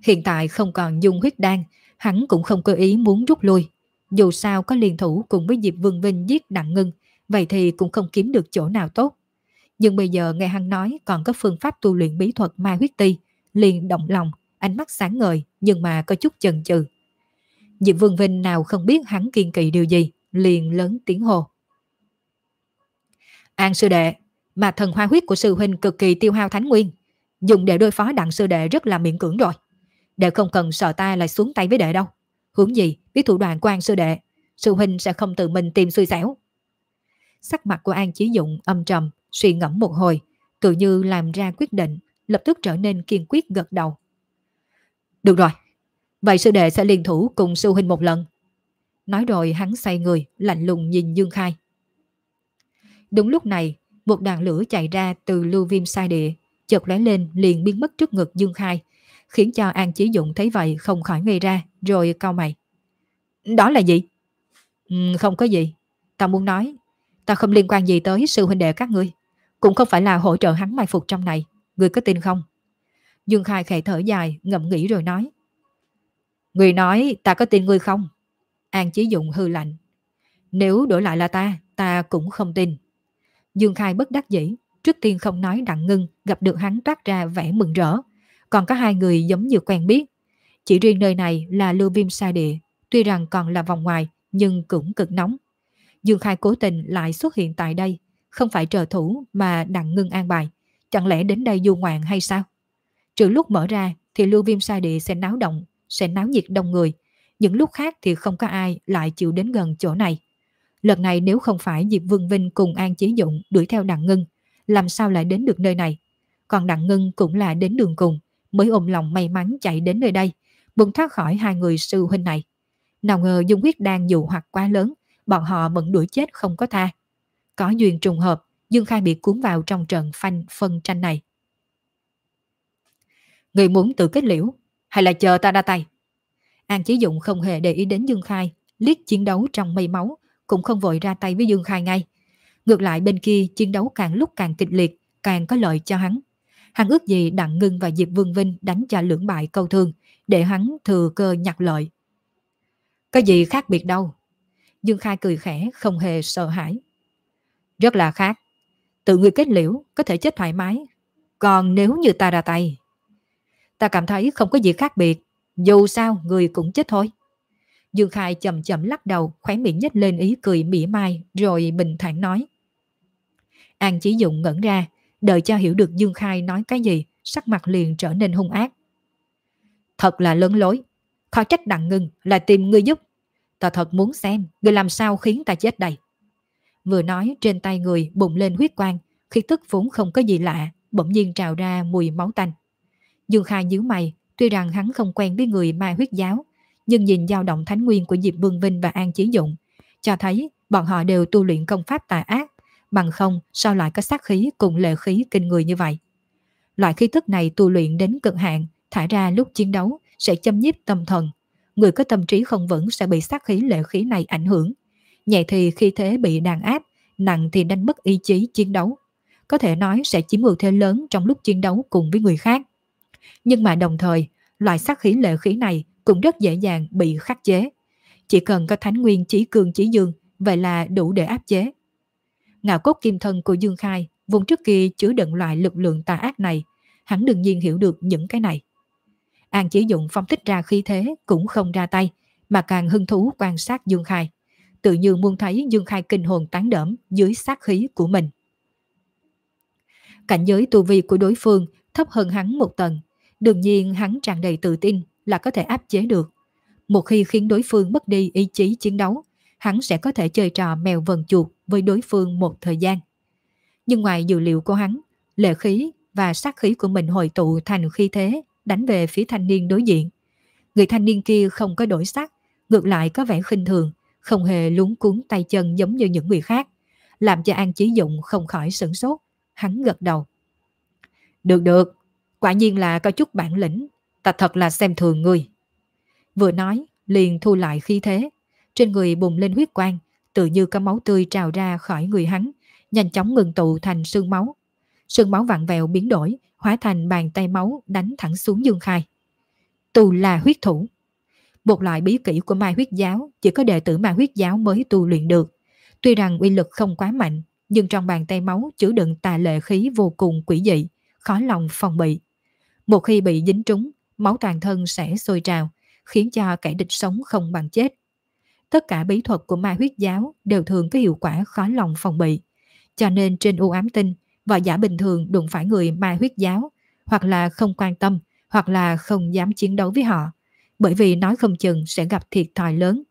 Hiện tại không còn dung huyết đan, hắn cũng không có ý muốn rút lui. Dù sao có liên thủ cùng với Diệp Vương Vinh giết Đặng Ngưng, vậy thì cũng không kiếm được chỗ nào tốt. Nhưng bây giờ nghe hắn nói còn có phương pháp tu luyện bí thuật ma huyết ti, liền động lòng, ánh mắt sáng ngời nhưng mà có chút chần chừ. Diệp Vương Vinh nào không biết hắn kiên kỵ điều gì, liền lớn tiếng hô. An sư đệ, mà thần hoa huyết của sư huynh cực kỳ tiêu hao thánh nguyên, dùng để đối phó Đặng sư đệ rất là miễn cưỡng rồi. Đệ không cần sợ ta lại xuống tay với đệ đâu. Huống gì biết thủ đoạn của An sư đệ, sư huynh sẽ không tự mình tìm xui xẻo. Sắc mặt của An Chí Dụng âm trầm, suy ngẫm một hồi, tự như làm ra quyết định, lập tức trở nên kiên quyết gật đầu. Được rồi, vậy sư đệ sẽ liên thủ cùng sư huynh một lần. Nói rồi hắn xoay người, lạnh lùng nhìn Dương Khai. Đúng lúc này, một đàn lửa chạy ra từ lưu viêm sai địa, chợt lóe lên liền biến mất trước ngực Dương Khai, khiến cho An Chí Dụng thấy vậy không khỏi ngây ra, rồi cau mày. Đó là gì? Ừ, không có gì. Ta muốn nói, ta không liên quan gì tới sư huynh đệ các ngươi, cũng không phải là hỗ trợ hắn mai phục trong này. Ngươi có tin không? Dương Khai khẽ thở dài, ngẫm nghĩ rồi nói. Ngươi nói ta có tin ngươi không? An Chí Dụng hư lạnh. Nếu đổi lại là ta, ta cũng không tin. Dương Khai bất đắc dĩ, trước tiên không nói Đặng Ngưng gặp được hắn toát ra vẻ mừng rỡ, còn có hai người giống như quen biết. Chỉ riêng nơi này là lưu viêm sa địa, tuy rằng còn là vòng ngoài nhưng cũng cực nóng. Dương Khai cố tình lại xuất hiện tại đây, không phải trợ thủ mà Đặng Ngưng an bài, chẳng lẽ đến đây du ngoạn hay sao? Trừ lúc mở ra thì lưu viêm sa địa sẽ náo động, sẽ náo nhiệt đông người, những lúc khác thì không có ai lại chịu đến gần chỗ này. Lần này nếu không phải Diệp Vương Vinh cùng An Chí Dụng đuổi theo Đặng Ngưng, làm sao lại đến được nơi này? Còn Đặng Ngưng cũng là đến đường cùng, mới ôm lòng may mắn chạy đến nơi đây, muốn thoát khỏi hai người sư huynh này. Nào ngờ dung huyết đan dụ hoặc quá lớn, bọn họ vẫn đuổi chết không có tha. Có duyên trùng hợp, Dương Khai bị cuốn vào trong trận phanh phân tranh này. Người muốn tự kết liễu, hay là chờ ta ra tay? An Chí Dụng không hề để ý đến Dương Khai, liếc chiến đấu trong mây máu, cũng không vội ra tay với Dương Khai ngay. Ngược lại bên kia chiến đấu càng lúc càng kịch liệt, càng có lợi cho hắn. Hắn ước gì Đặng Ngưng và Diệp Vương Vinh đánh cho lưỡng bại câu thương, để hắn thừa cơ nhặt lợi. Có gì khác biệt đâu. Dương Khai cười khẽ, không hề sợ hãi. Rất là khác. Tự người kết liễu có thể chết thoải mái, còn nếu như ta ra tay, ta cảm thấy không có gì khác biệt, dù sao người cũng chết thôi. Dương Khai chậm chậm lắc đầu, khóe miệng nhếch lên ý cười mỉa mai, rồi bình thản nói. An Chí Dụng ngẩn ra, đợi cho hiểu được Dương Khai nói cái gì, sắc mặt liền trở nên hung ác. Thật là lớn lối, khó trách Đặng Ngưng là tìm ngươi giúp. Ta thật muốn xem ngươi làm sao khiến ta chết đây. Vừa nói trên tay người bùng lên huyết quang, khí tức vốn không có gì lạ, bỗng nhiên trào ra mùi máu tanh. Dương Khai nhíu mày, tuy rằng hắn không quen với người ma huyết giáo, nhưng nhìn dao động thánh nguyên của Diệp Vương Vinh và An Chí Dụng, cho thấy bọn họ đều tu luyện công pháp tà ác, bằng không sao lại có sát khí cùng lệ khí kinh người như vậy. Loại khí tức này tu luyện đến cực hạn, thả ra lúc chiến đấu sẽ châm nhiếp tâm thần. Người có tâm trí không vững sẽ bị sát khí lệ khí này ảnh hưởng. Nhẹ thì khi thế bị đàn áp, nặng thì đánh mất ý chí chiến đấu. Có thể nói sẽ chiếm ưu thế lớn trong lúc chiến đấu cùng với người khác. Nhưng mà đồng thời, loại sát khí lệ khí này cũng rất dễ dàng bị khắc chế. Chỉ cần có thánh nguyên chí cường chí dương, vậy là đủ để áp chế. Ngạo cốt kim thân của Dương Khai vùng trước kia chứa đựng loại lực lượng tà ác này, hắn đương nhiên hiểu được những cái này. An Chí Dụng phong thích ra khí thế cũng không ra tay, mà càng hứng thú quan sát Dương Khai, tự như muốn thấy Dương Khai kinh hồn tán đẫm dưới sát khí của mình. Cảnh giới tu vi của đối phương thấp hơn hắn một tầng, đương nhiên hắn tràn đầy tự tin là có thể áp chế được. Một khi khiến đối phương mất đi ý chí chiến đấu, hắn sẽ có thể chơi trò mèo vần chuột với đối phương một thời gian. Nhưng ngoài dự liệu của hắn, lệ khí và sát khí của mình hội tụ thành khí thế đánh về phía thanh niên đối diện. Người thanh niên kia không có đổi sắc, ngược lại có vẻ khinh thường, không hề luống cuống tay chân giống như những người khác, làm cho An Chí Dụng không khỏi sửng sốt. Hắn gật đầu. Được được, quả nhiên là có chút bản lĩnh, ta thật là xem thường ngươi. Vừa nói, liền thu lại khí thế, trên người bùng lên huyết quang, tự như có máu tươi trào ra khỏi người hắn, nhanh chóng ngừng tụ thành sương máu. Sương máu vặn vẹo biến đổi, hóa thành bàn tay máu đánh thẳng xuống Dương Khai. Tu La huyết thủ, một loại bí kỹ của Ma huyết giáo chỉ có đệ tử Ma huyết giáo mới tu luyện được. Tuy rằng uy lực không quá mạnh, nhưng trong bàn tay máu chứa đựng tà lệ khí vô cùng quỷ dị, khó lòng phòng bị. Một khi bị dính trúng, máu toàn thân sẽ sôi trào, khiến cho kẻ địch sống không bằng chết. Tất cả bí thuật của Ma huyết giáo đều thường có hiệu quả khó lòng phòng bị. Cho nên trên u ám tinh, võ giả bình thường đụng phải người Ma huyết giáo, hoặc là không quan tâm, hoặc là không dám chiến đấu với họ, bởi vì nói không chừng sẽ gặp thiệt thòi lớn.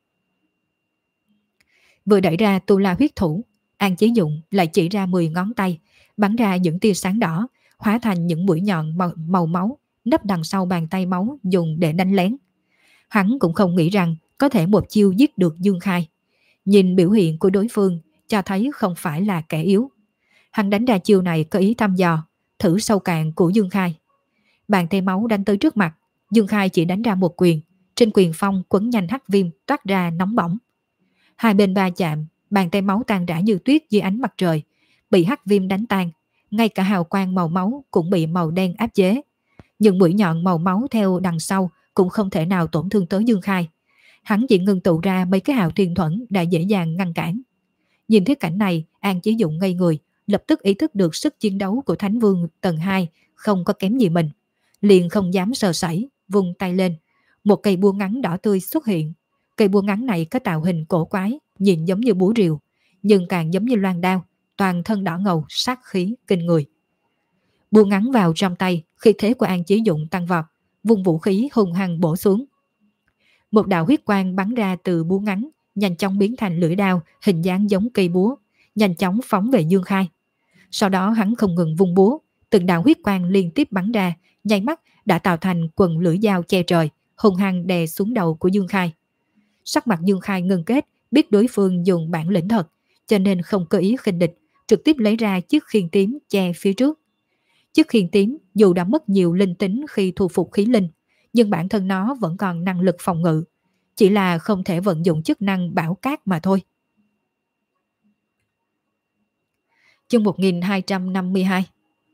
Vừa đẩy ra Tu La huyết thủ, An Chí Dụng lại chỉ ra mười ngón tay, bắn ra những tia sáng đỏ, hóa thành những mũi nhọn màu, màu máu, nấp đằng sau bàn tay máu dùng để đánh lén. Hắn cũng không nghĩ rằng có thể một chiêu giết được Dương Khai. Nhìn biểu hiện của đối phương cho thấy không phải là kẻ yếu. Hắn đánh ra chiêu này có ý thăm dò, thử sâu cạn của Dương Khai. Bàn tay máu đánh tới trước mặt, Dương Khai chỉ đánh ra một quyền, trên quyền phong quấn nhanh hắc viêm toát ra nóng bỏng. Hai bên va chạm, bàn tay máu tan rã như tuyết dưới ánh mặt trời, bị hắc viêm đánh tan, ngay cả hào quang màu máu cũng bị màu đen áp chế. Những mũi nhọn màu máu theo đằng sau cũng không thể nào tổn thương tới Dương Khai. Hắn chỉ ngưng tụ ra mấy cái hào thiên thuẫn đã dễ dàng ngăn cản. Nhìn thấy cảnh này, An Chí Dụng ngây người, lập tức ý thức được sức chiến đấu của Thánh Vương tầng hai không có kém gì mình. Liền không dám sờ sẩy, vung tay lên. Một cây búa ngắn đỏ tươi xuất hiện. Cây búa ngắn này có tạo hình cổ quái, nhìn giống như búa rìu, nhưng càng giống như loan đao, toàn thân đỏ ngầu, sát khí kinh người. Búa ngắn vào trong tay, khí thế của An Chí Dụng tăng vọt, vung vũ khí hung hăng bổ xuống. Một đạo huyết quang bắn ra từ búa ngắn, nhanh chóng biến thành lưỡi đao hình dáng giống cây búa, nhanh chóng phóng về Dương Khai. Sau đó hắn không ngừng vung búa, từng đạo huyết quang liên tiếp bắn ra, nháy mắt đã tạo thành quần lưỡi dao che trời, hung hăng đè xuống đầu của Dương Khai. Sắc mặt Dương Khai ngưng kết, biết đối phương dùng bản lĩnh thật, cho nên không cơ ý khinh địch, trực tiếp lấy ra chiếc khiên tím che phía trước. Chiếc khiên tím dù đã mất nhiều linh tính khi thu phục khí linh, nhưng bản thân nó vẫn còn năng lực phòng ngự, chỉ là không thể vận dụng chức năng bảo cát mà thôi. Chương một nghìn hai trăm năm mươi hai.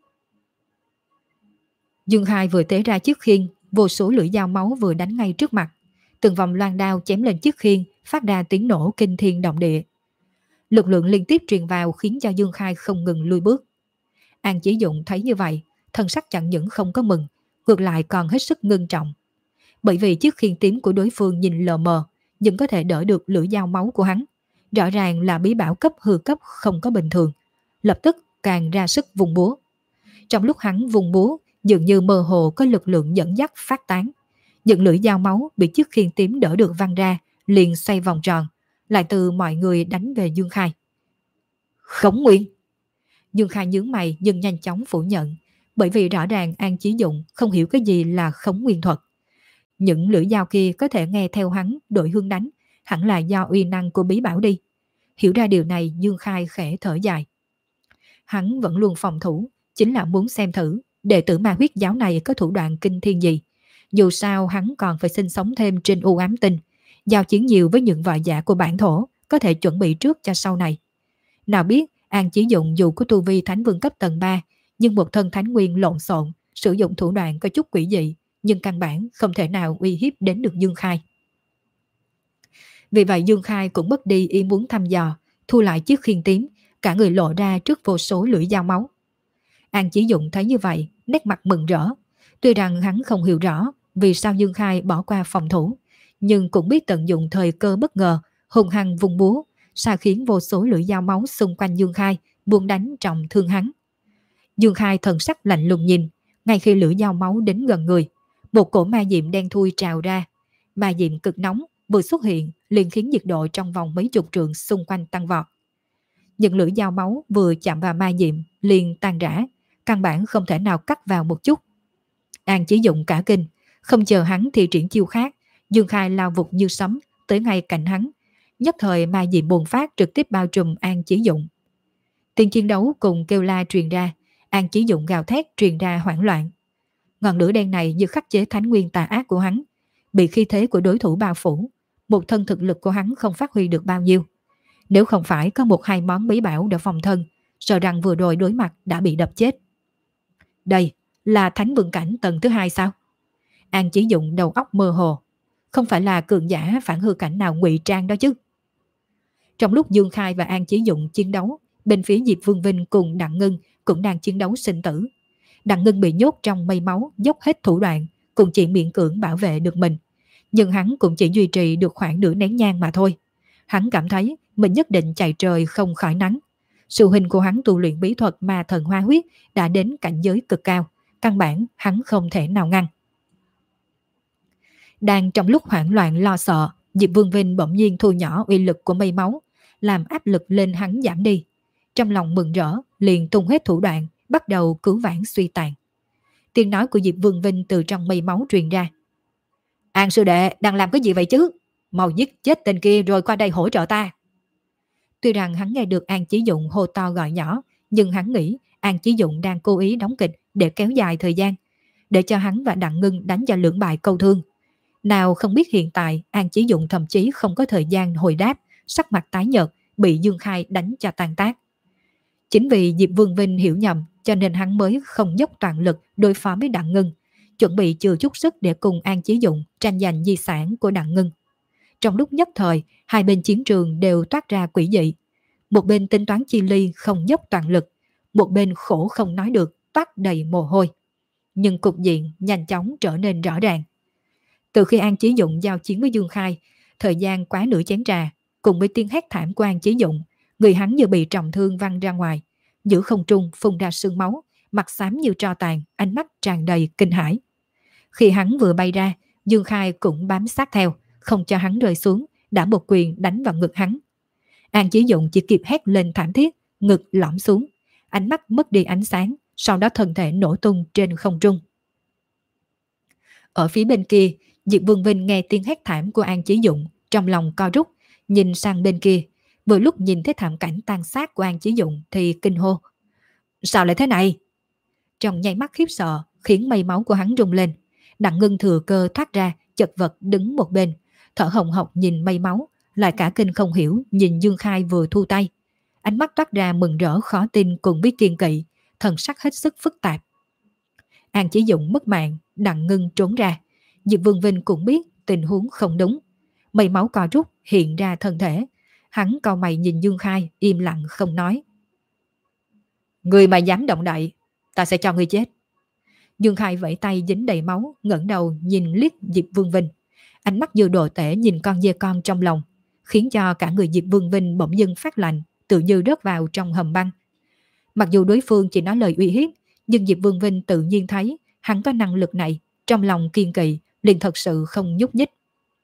Dương Khai vừa tế ra chiếc khiên, vô số lưỡi dao máu vừa đánh ngay trước mặt. Từng vòng loan đao chém lên chiếc khiên, phát ra tiếng nổ kinh thiên động địa. Lực lượng liên tiếp truyền vào khiến cho Dương Khai không ngừng lùi bước. An Chí Dụng thấy như vậy, thân sắc chẳng những không có mừng, ngược lại còn hết sức ngưng trọng. Bởi vì chiếc khiên tím của đối phương nhìn lờ mờ, nhưng có thể đỡ được lưỡi dao máu của hắn. Rõ ràng là bí bảo cấp hư cấp không có bình thường. Lập tức càng ra sức vùng búa. Trong lúc hắn vùng búa, dường như mơ hồ có lực lượng dẫn dắt phát tán. Những lưỡi dao máu bị chiếc khiên tím đỡ được văng ra, liền xoay vòng tròn, lại từ mọi người đánh về Dương Khai. Khổng Nguyên! Dương Khai nhướng mày nhưng nhanh chóng phủ nhận, bởi vì rõ ràng An Chí Dụng không hiểu cái gì là khống nguyên thuật. Những lưỡi dao kia có thể nghe theo hắn đội hương đánh, hẳn là do uy năng của bí bảo đi. Hiểu ra điều này, Dương Khai khẽ thở dài. Hắn vẫn luôn phòng thủ, chính là muốn xem thử đệ tử Ma huyết giáo này có thủ đoạn kinh thiên gì. Dù sao hắn còn phải sinh sống thêm trên u ám tinh, giao chiến nhiều với những võ giả của bản thổ, có thể chuẩn bị trước cho sau này. Nào biết An Chí Dụng dù có tu vi Thánh Vương cấp tầng ba, nhưng một thân thánh nguyên lộn xộn, sử dụng thủ đoạn có chút quỷ dị, nhưng căn bản không thể nào uy hiếp đến được Dương Khai. Vì vậy Dương Khai cũng mất đi ý muốn thăm dò, thu lại chiếc khiên tím, cả người lộ ra trước vô số lưỡi dao máu. An Chí Dụng thấy như vậy, nét mặt mừng rỡ. Tuy rằng hắn không hiểu rõ vì sao Dương Khai bỏ qua phòng thủ, nhưng cũng biết tận dụng thời cơ bất ngờ, hùng hăng vùng búa, sao khiến vô số lưỡi dao máu xung quanh Dương Khai buông đánh trọng thương hắn. Dương Khai thần sắc lạnh lùng nhìn, ngay khi lưỡi dao máu đến gần người, một cổ ma diệm đen thui trào ra. Ma diệm cực nóng vừa xuất hiện liền khiến nhiệt độ trong vòng mấy chục trượng xung quanh tăng vọt. Những lưỡi dao máu vừa chạm vào ma diệm liền tan rã, căn bản không thể nào cắt vào một chút. An Chí Dụng cả kinh, không chờ hắn thì triển chiêu khác, Dương Khai lao vụt như sấm tới ngay cạnh hắn. Nhất thời ma diệm bùng phát trực tiếp bao trùm An Chí Dụng. Tiếng chiến đấu cùng kêu la truyền ra, An Chí Dụng gào thét truyền ra hoảng loạn. Ngọn lửa đen này như khắc chế thánh nguyên tà ác của hắn, bị khí thế của đối thủ bao phủ, một thân thực lực của hắn không phát huy được bao nhiêu. Nếu không phải có một hai món bí bảo để phòng thân, sợ rằng vừa rồi đối mặt đã bị đập chết. Đây là Thánh Vương cảnh tầng thứ hai sao? An Chí Dụng đầu óc mơ hồ. Không phải là cường giả phản hư cảnh nào ngụy trang đó chứ. Trong lúc Dương Khai và An Chí Dụng chiến đấu, bên phía Diệp Vương Vinh cùng Đặng Ngưng cũng đang chiến đấu sinh tử. Đặng Ngưng bị nhốt trong mây máu, dốc hết thủ đoạn, cũng chỉ miễn cưỡng bảo vệ được mình. Nhưng hắn cũng chỉ duy trì được khoảng nửa nén nhang mà thôi. Hắn cảm thấy mình nhất định chạy trời không khỏi nắng. Sư huynh của hắn tu luyện bí thuật ma thần hoa huyết đã đến cảnh giới cực cao, căn bản hắn không thể nào ngăn. Đang trong lúc hoảng loạn lo sợ, Diệp Vương Vinh bỗng nhiên thu nhỏ uy lực của mây máu, làm áp lực lên hắn giảm đi. Trong lòng mừng rỡ, liền tung hết thủ đoạn, bắt đầu cứu vãn suy tàn. Tiếng nói của Diệp Vương Vinh từ trong mây máu truyền ra. An sư đệ đang làm cái gì vậy chứ? Mau giết chết tên kia rồi qua đây hỗ trợ ta. Tuy rằng hắn nghe được An Chí Dụng hô to gọi nhỏ, nhưng hắn nghĩ An Chí Dụng đang cố ý đóng kịch để kéo dài thời gian, để cho hắn và Đặng Ngưng đánh cho lưỡng bại câu thương. Nào không biết hiện tại An Chí Dụng thậm chí không có thời gian hồi đáp, sắc mặt tái nhợt, bị Dương Khai đánh cho tan tác. Chính vì Diệp Vương Vinh hiểu nhầm, cho nên hắn mới không dốc toàn lực đối phó với Đặng Ngưng, chuẩn bị chừa chút sức để cùng An Chí Dụng tranh giành di sản của Đặng Ngưng. Trong lúc nhất thời, hai bên chiến trường đều toát ra quỷ dị. Một bên tính toán chi ly không dốc toàn lực, một bên khổ không nói được, toát đầy mồ hôi. Nhưng cục diện nhanh chóng trở nên rõ ràng. Từ khi An Chí Dụng giao chiến với Dương Khai, thời gian quá nửa chén trà, cùng với tiếng hét thảm của An Chí Dụng, người hắn như bị trọng thương văng ra ngoài, giữa không trung phun ra sương máu, mặt xám như tro tàn, ánh mắt tràn đầy kinh hãi. Khi hắn vừa bay ra, Dương Khai cũng bám sát theo, không cho hắn rơi xuống, đã một quyền đánh vào ngực hắn. An Chí Dụng chỉ kịp hét lên thảm thiết, ngực lõm xuống, ánh mắt mất đi ánh sáng, sau đó thân thể nổ tung trên không trung. Ở phía bên kia, Diệp Vương Vinh nghe tiếng hét thảm của An Chí Dụng, trong lòng co rút, nhìn sang bên kia. Vừa lúc nhìn thấy thảm cảnh tàn sát của An Chí Dụng thì kinh hô. Sao lại thế này? Trong nháy mắt khiếp sợ, khiến mây máu của hắn rung lên. Đặng Ngưng thừa cơ thoát ra, chật vật đứng một bên, thở hồng hộc nhìn mây máu, lại cả kinh không hiểu nhìn Dương Khai vừa thu tay. Ánh mắt toát ra mừng rỡ khó tin cùng với kiên kỵ, thần sắc hết sức phức tạp. An Chí Dụng mất mạng, Đặng Ngưng trốn ra. Diệp Vương Vinh cũng biết tình huống không đúng. Mây máu co rút hiện ra thân thể. Hắn cau mày nhìn Dương Khai, im lặng không nói. Người mà dám động đậy, ta sẽ cho ngươi chết. Dương Khai vẫy tay dính đầy máu, ngẩng đầu nhìn liếc Diệp Vương Vinh. Ánh mắt như đồ tể nhìn con dê con trong lòng, khiến cho cả người Diệp Vương Vinh bỗng dưng phát lạnh, tự như rớt vào trong hầm băng. Mặc dù đối phương chỉ nói lời uy hiếp, nhưng Diệp Vương Vinh tự nhiên thấy hắn có năng lực này, trong lòng kiên kỵ, liền thật sự không nhúc nhích.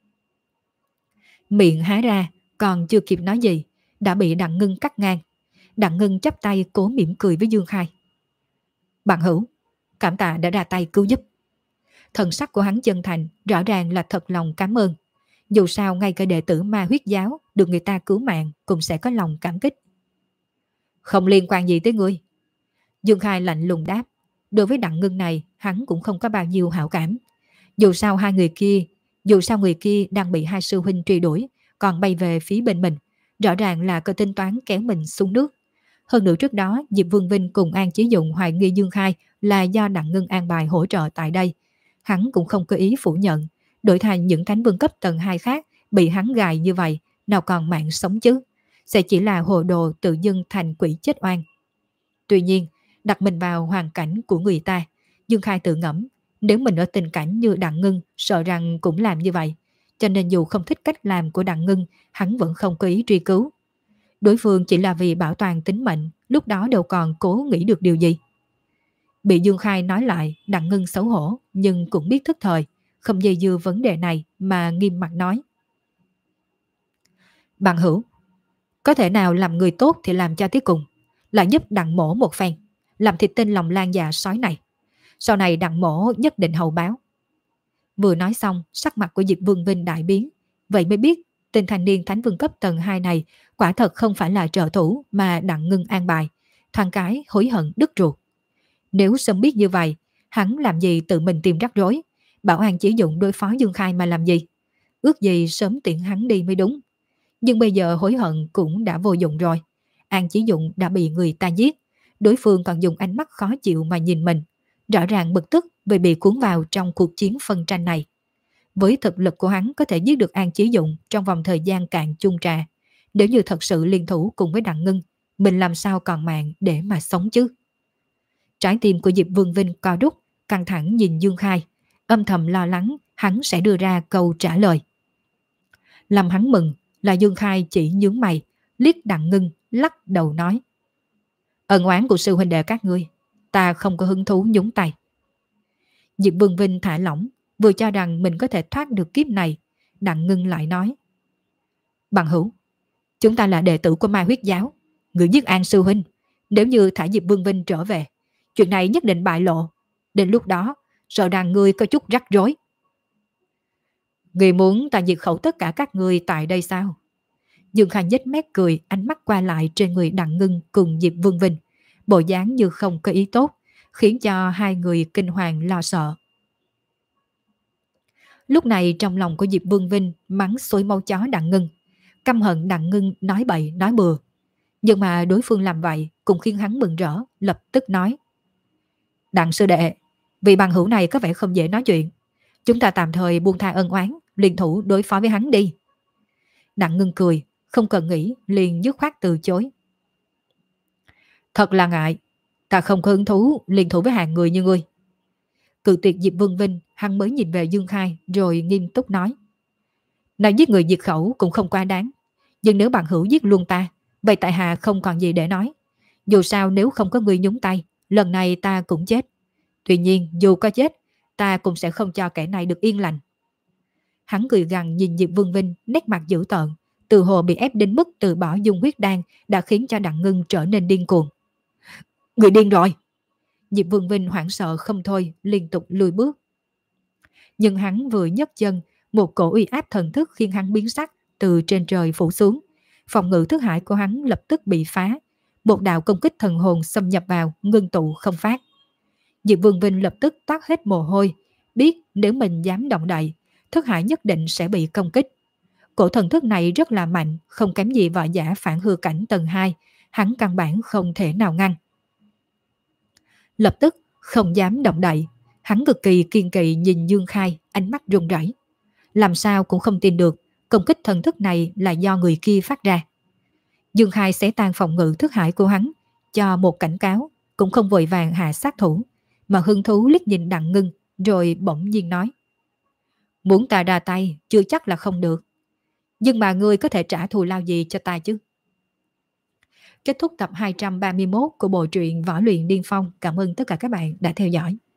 Miệng há ra, còn chưa kịp nói gì, đã bị Đặng Ngưng cắt ngang. Đặng Ngưng chắp tay cố mỉm cười với Dương Khai. Bạn hữu, cảm tạ đã ra tay cứu giúp. Thần sắc của hắn chân thành, rõ ràng là thật lòng cảm ơn. Dù sao ngay cả đệ tử ma huyết giáo được người ta cứu mạng cũng sẽ có lòng cảm kích. Không liên quan gì tới ngươi. Dương Khai lạnh lùng đáp. Đối với Đặng Ngưng này, hắn cũng không có bao nhiêu hảo cảm. Dù sao hai người kia, dù sao người kia đang bị hai sư huynh truy đuổi, còn bay về phía bên mình, rõ ràng là có tính toán kéo mình xuống nước. Hơn nữa trước đó, Diệp Vương Vinh cùng An Chí Dụng hoài nghi Dương Khai là do Đặng Ngưng an bài hỗ trợ tại đây. Hắn cũng không có ý phủ nhận, đổi thành những thánh vương cấp tầng hai khác bị hắn gài như vậy, nào còn mạng sống chứ, sẽ chỉ là hồ đồ tự dưng thành quỷ chết oan. Tuy nhiên, đặt mình vào hoàn cảnh của người ta, Dương Khai tự ngẫm, nếu mình ở tình cảnh như Đặng Ngưng, sợ rằng cũng làm như vậy, cho nên dù không thích cách làm của Đặng Ngưng, hắn vẫn không có ý truy cứu. Đối phương chỉ là vì bảo toàn tính mệnh, lúc đó đâu còn cố nghĩ được điều gì. Bị Dương Khai nói lại, Đặng Ngưng xấu hổ, nhưng cũng biết thức thời, không dây dưa vấn đề này mà nghiêm mặt nói. Bạn hữu, có thể nào làm người tốt thì làm cho tới cùng, lại giúp Đặng mổ một phen, làm thịt tên lòng lan dạ sói này. Sau này Đặng mổ nhất định hậu báo. Vừa nói xong, sắc mặt của Diệp Vương Vinh đại biến, vậy mới biết tên thanh niên thánh vương cấp tầng hai này quả thật không phải là trợ thủ mà Đặng Ngưng an bài, thoáng cái hối hận đứt ruột. Nếu sớm biết như vậy, hắn làm gì tự mình tìm rắc rối, bảo An Chí Dụng đối phó Dương Khai mà làm gì, ước gì sớm tiện hắn đi mới đúng. Nhưng bây giờ hối hận cũng đã vô dụng rồi. An Chí Dụng đã bị người ta giết, đối phương còn dùng ánh mắt khó chịu mà nhìn mình, rõ ràng bực tức vì bị cuốn vào trong cuộc chiến phân tranh này. Với thực lực của hắn có thể giết được An Chí Dụng trong vòng thời gian cạn chung trà. Nếu như thật sự liên thủ cùng với Đặng Ngưng, mình làm sao còn mạng để mà sống chứ? Trái tim của Diệp Vương Vinh co rút, căng thẳng nhìn Dương Khai, âm thầm lo lắng hắn sẽ đưa ra câu trả lời. Làm hắn mừng là Dương Khai chỉ nhướng mày, liếc Đặng Ngưng, lắc đầu nói: ân oán của sư huynh đệ các ngươi, ta không có hứng thú nhúng tay. Diệp Vương Vinh thả lỏng, vừa cho rằng mình có thể thoát được kiếp này, Đặng Ngưng lại nói: bằng hữu, chúng ta là đệ tử của Mai Huyết Giáo, người giết An sư huynh, nếu như thả Diệp Vương Vinh trở về, chuyện này nhất định bại lộ, đến lúc đó sợ rằng ngươi có chút rắc rối. Ngươi muốn ta diệt khẩu tất cả các ngươi tại đây sao? Dương Khai nhếch mép cười, ánh mắt qua lại trên người Đặng Ngưng cùng Diệp Vương Vinh, bộ dáng như không có ý tốt, khiến cho hai người kinh hoàng lo sợ. Lúc này trong lòng của Diệp Vương Vinh mắng xối máu chó Đặng Ngưng, căm hận Đặng Ngưng nói bậy nói bừa. Nhưng mà đối phương làm vậy cũng khiến hắn mừng rỡ, lập tức nói: Đặng sư đệ, vị bằng hữu này có vẻ không dễ nói chuyện, chúng ta tạm thời buông tha ân oán, liên thủ đối phó với hắn đi. Đặng Ngưng cười, không cần nghĩ liền dứt khoát từ chối. Thật là ngại, ta không có hứng thú liên thủ với hàng người như ngươi. Cự tuyệt Diệp Vương Vinh, hắn mới nhìn về Dương Khai rồi nghiêm túc nói: nói giết người diệt khẩu cũng không quá đáng, nhưng nếu bằng hữu giết luôn ta, vậy tại hạ không còn gì để nói. Dù sao nếu không có người nhúng tay, lần này ta cũng chết. Tuy nhiên dù có chết, ta cũng sẽ không cho kẻ này được yên lành. Hắn cười gằn nhìn Diệp Vương Vinh, nét mặt dữ tợn, từ hồ bị ép đến mức từ bỏ dung huyết đan đã khiến cho Đặng Ngưng trở nên điên cuồng. Người điên rồi! Diệp Vương Vinh hoảng sợ không thôi, liên tục lùi bước. Nhưng hắn vừa nhấc chân, một cổ uy áp thần thức khiến hắn biến sắc từ trên trời phủ xuống. Phòng ngự thức hải của hắn lập tức bị phá. Một đạo công kích thần hồn xâm nhập vào, ngưng tụ không phát. Diệp Vương Vinh lập tức toát hết mồ hôi, biết nếu mình dám động đậy, thức hải nhất định sẽ bị công kích. Cổ thần thức này rất là mạnh, không kém gì võ giả phản hư cảnh tầng hai, hắn căn bản không thể nào ngăn. Lập tức không dám động đậy, hắn cực kỳ kiên kỵ nhìn Dương Khai, ánh mắt run rẩy. Làm sao cũng không tin được công kích thần thức này là do người kia phát ra. Dương Khai sẽ tan phòng ngự thức hải của hắn, cho một cảnh cáo, cũng không vội vàng hạ sát thủ, mà hứng thú liếc nhìn Đặng Ngưng, rồi bỗng nhiên nói: muốn ta ra tay chưa chắc là không được, nhưng mà ngươi có thể trả thù lao gì cho ta chứ? Kết thúc tập hai trăm ba mươi mốt của bộ truyện Võ Luyện Điên Phong. Cảm ơn tất cả các bạn đã theo dõi.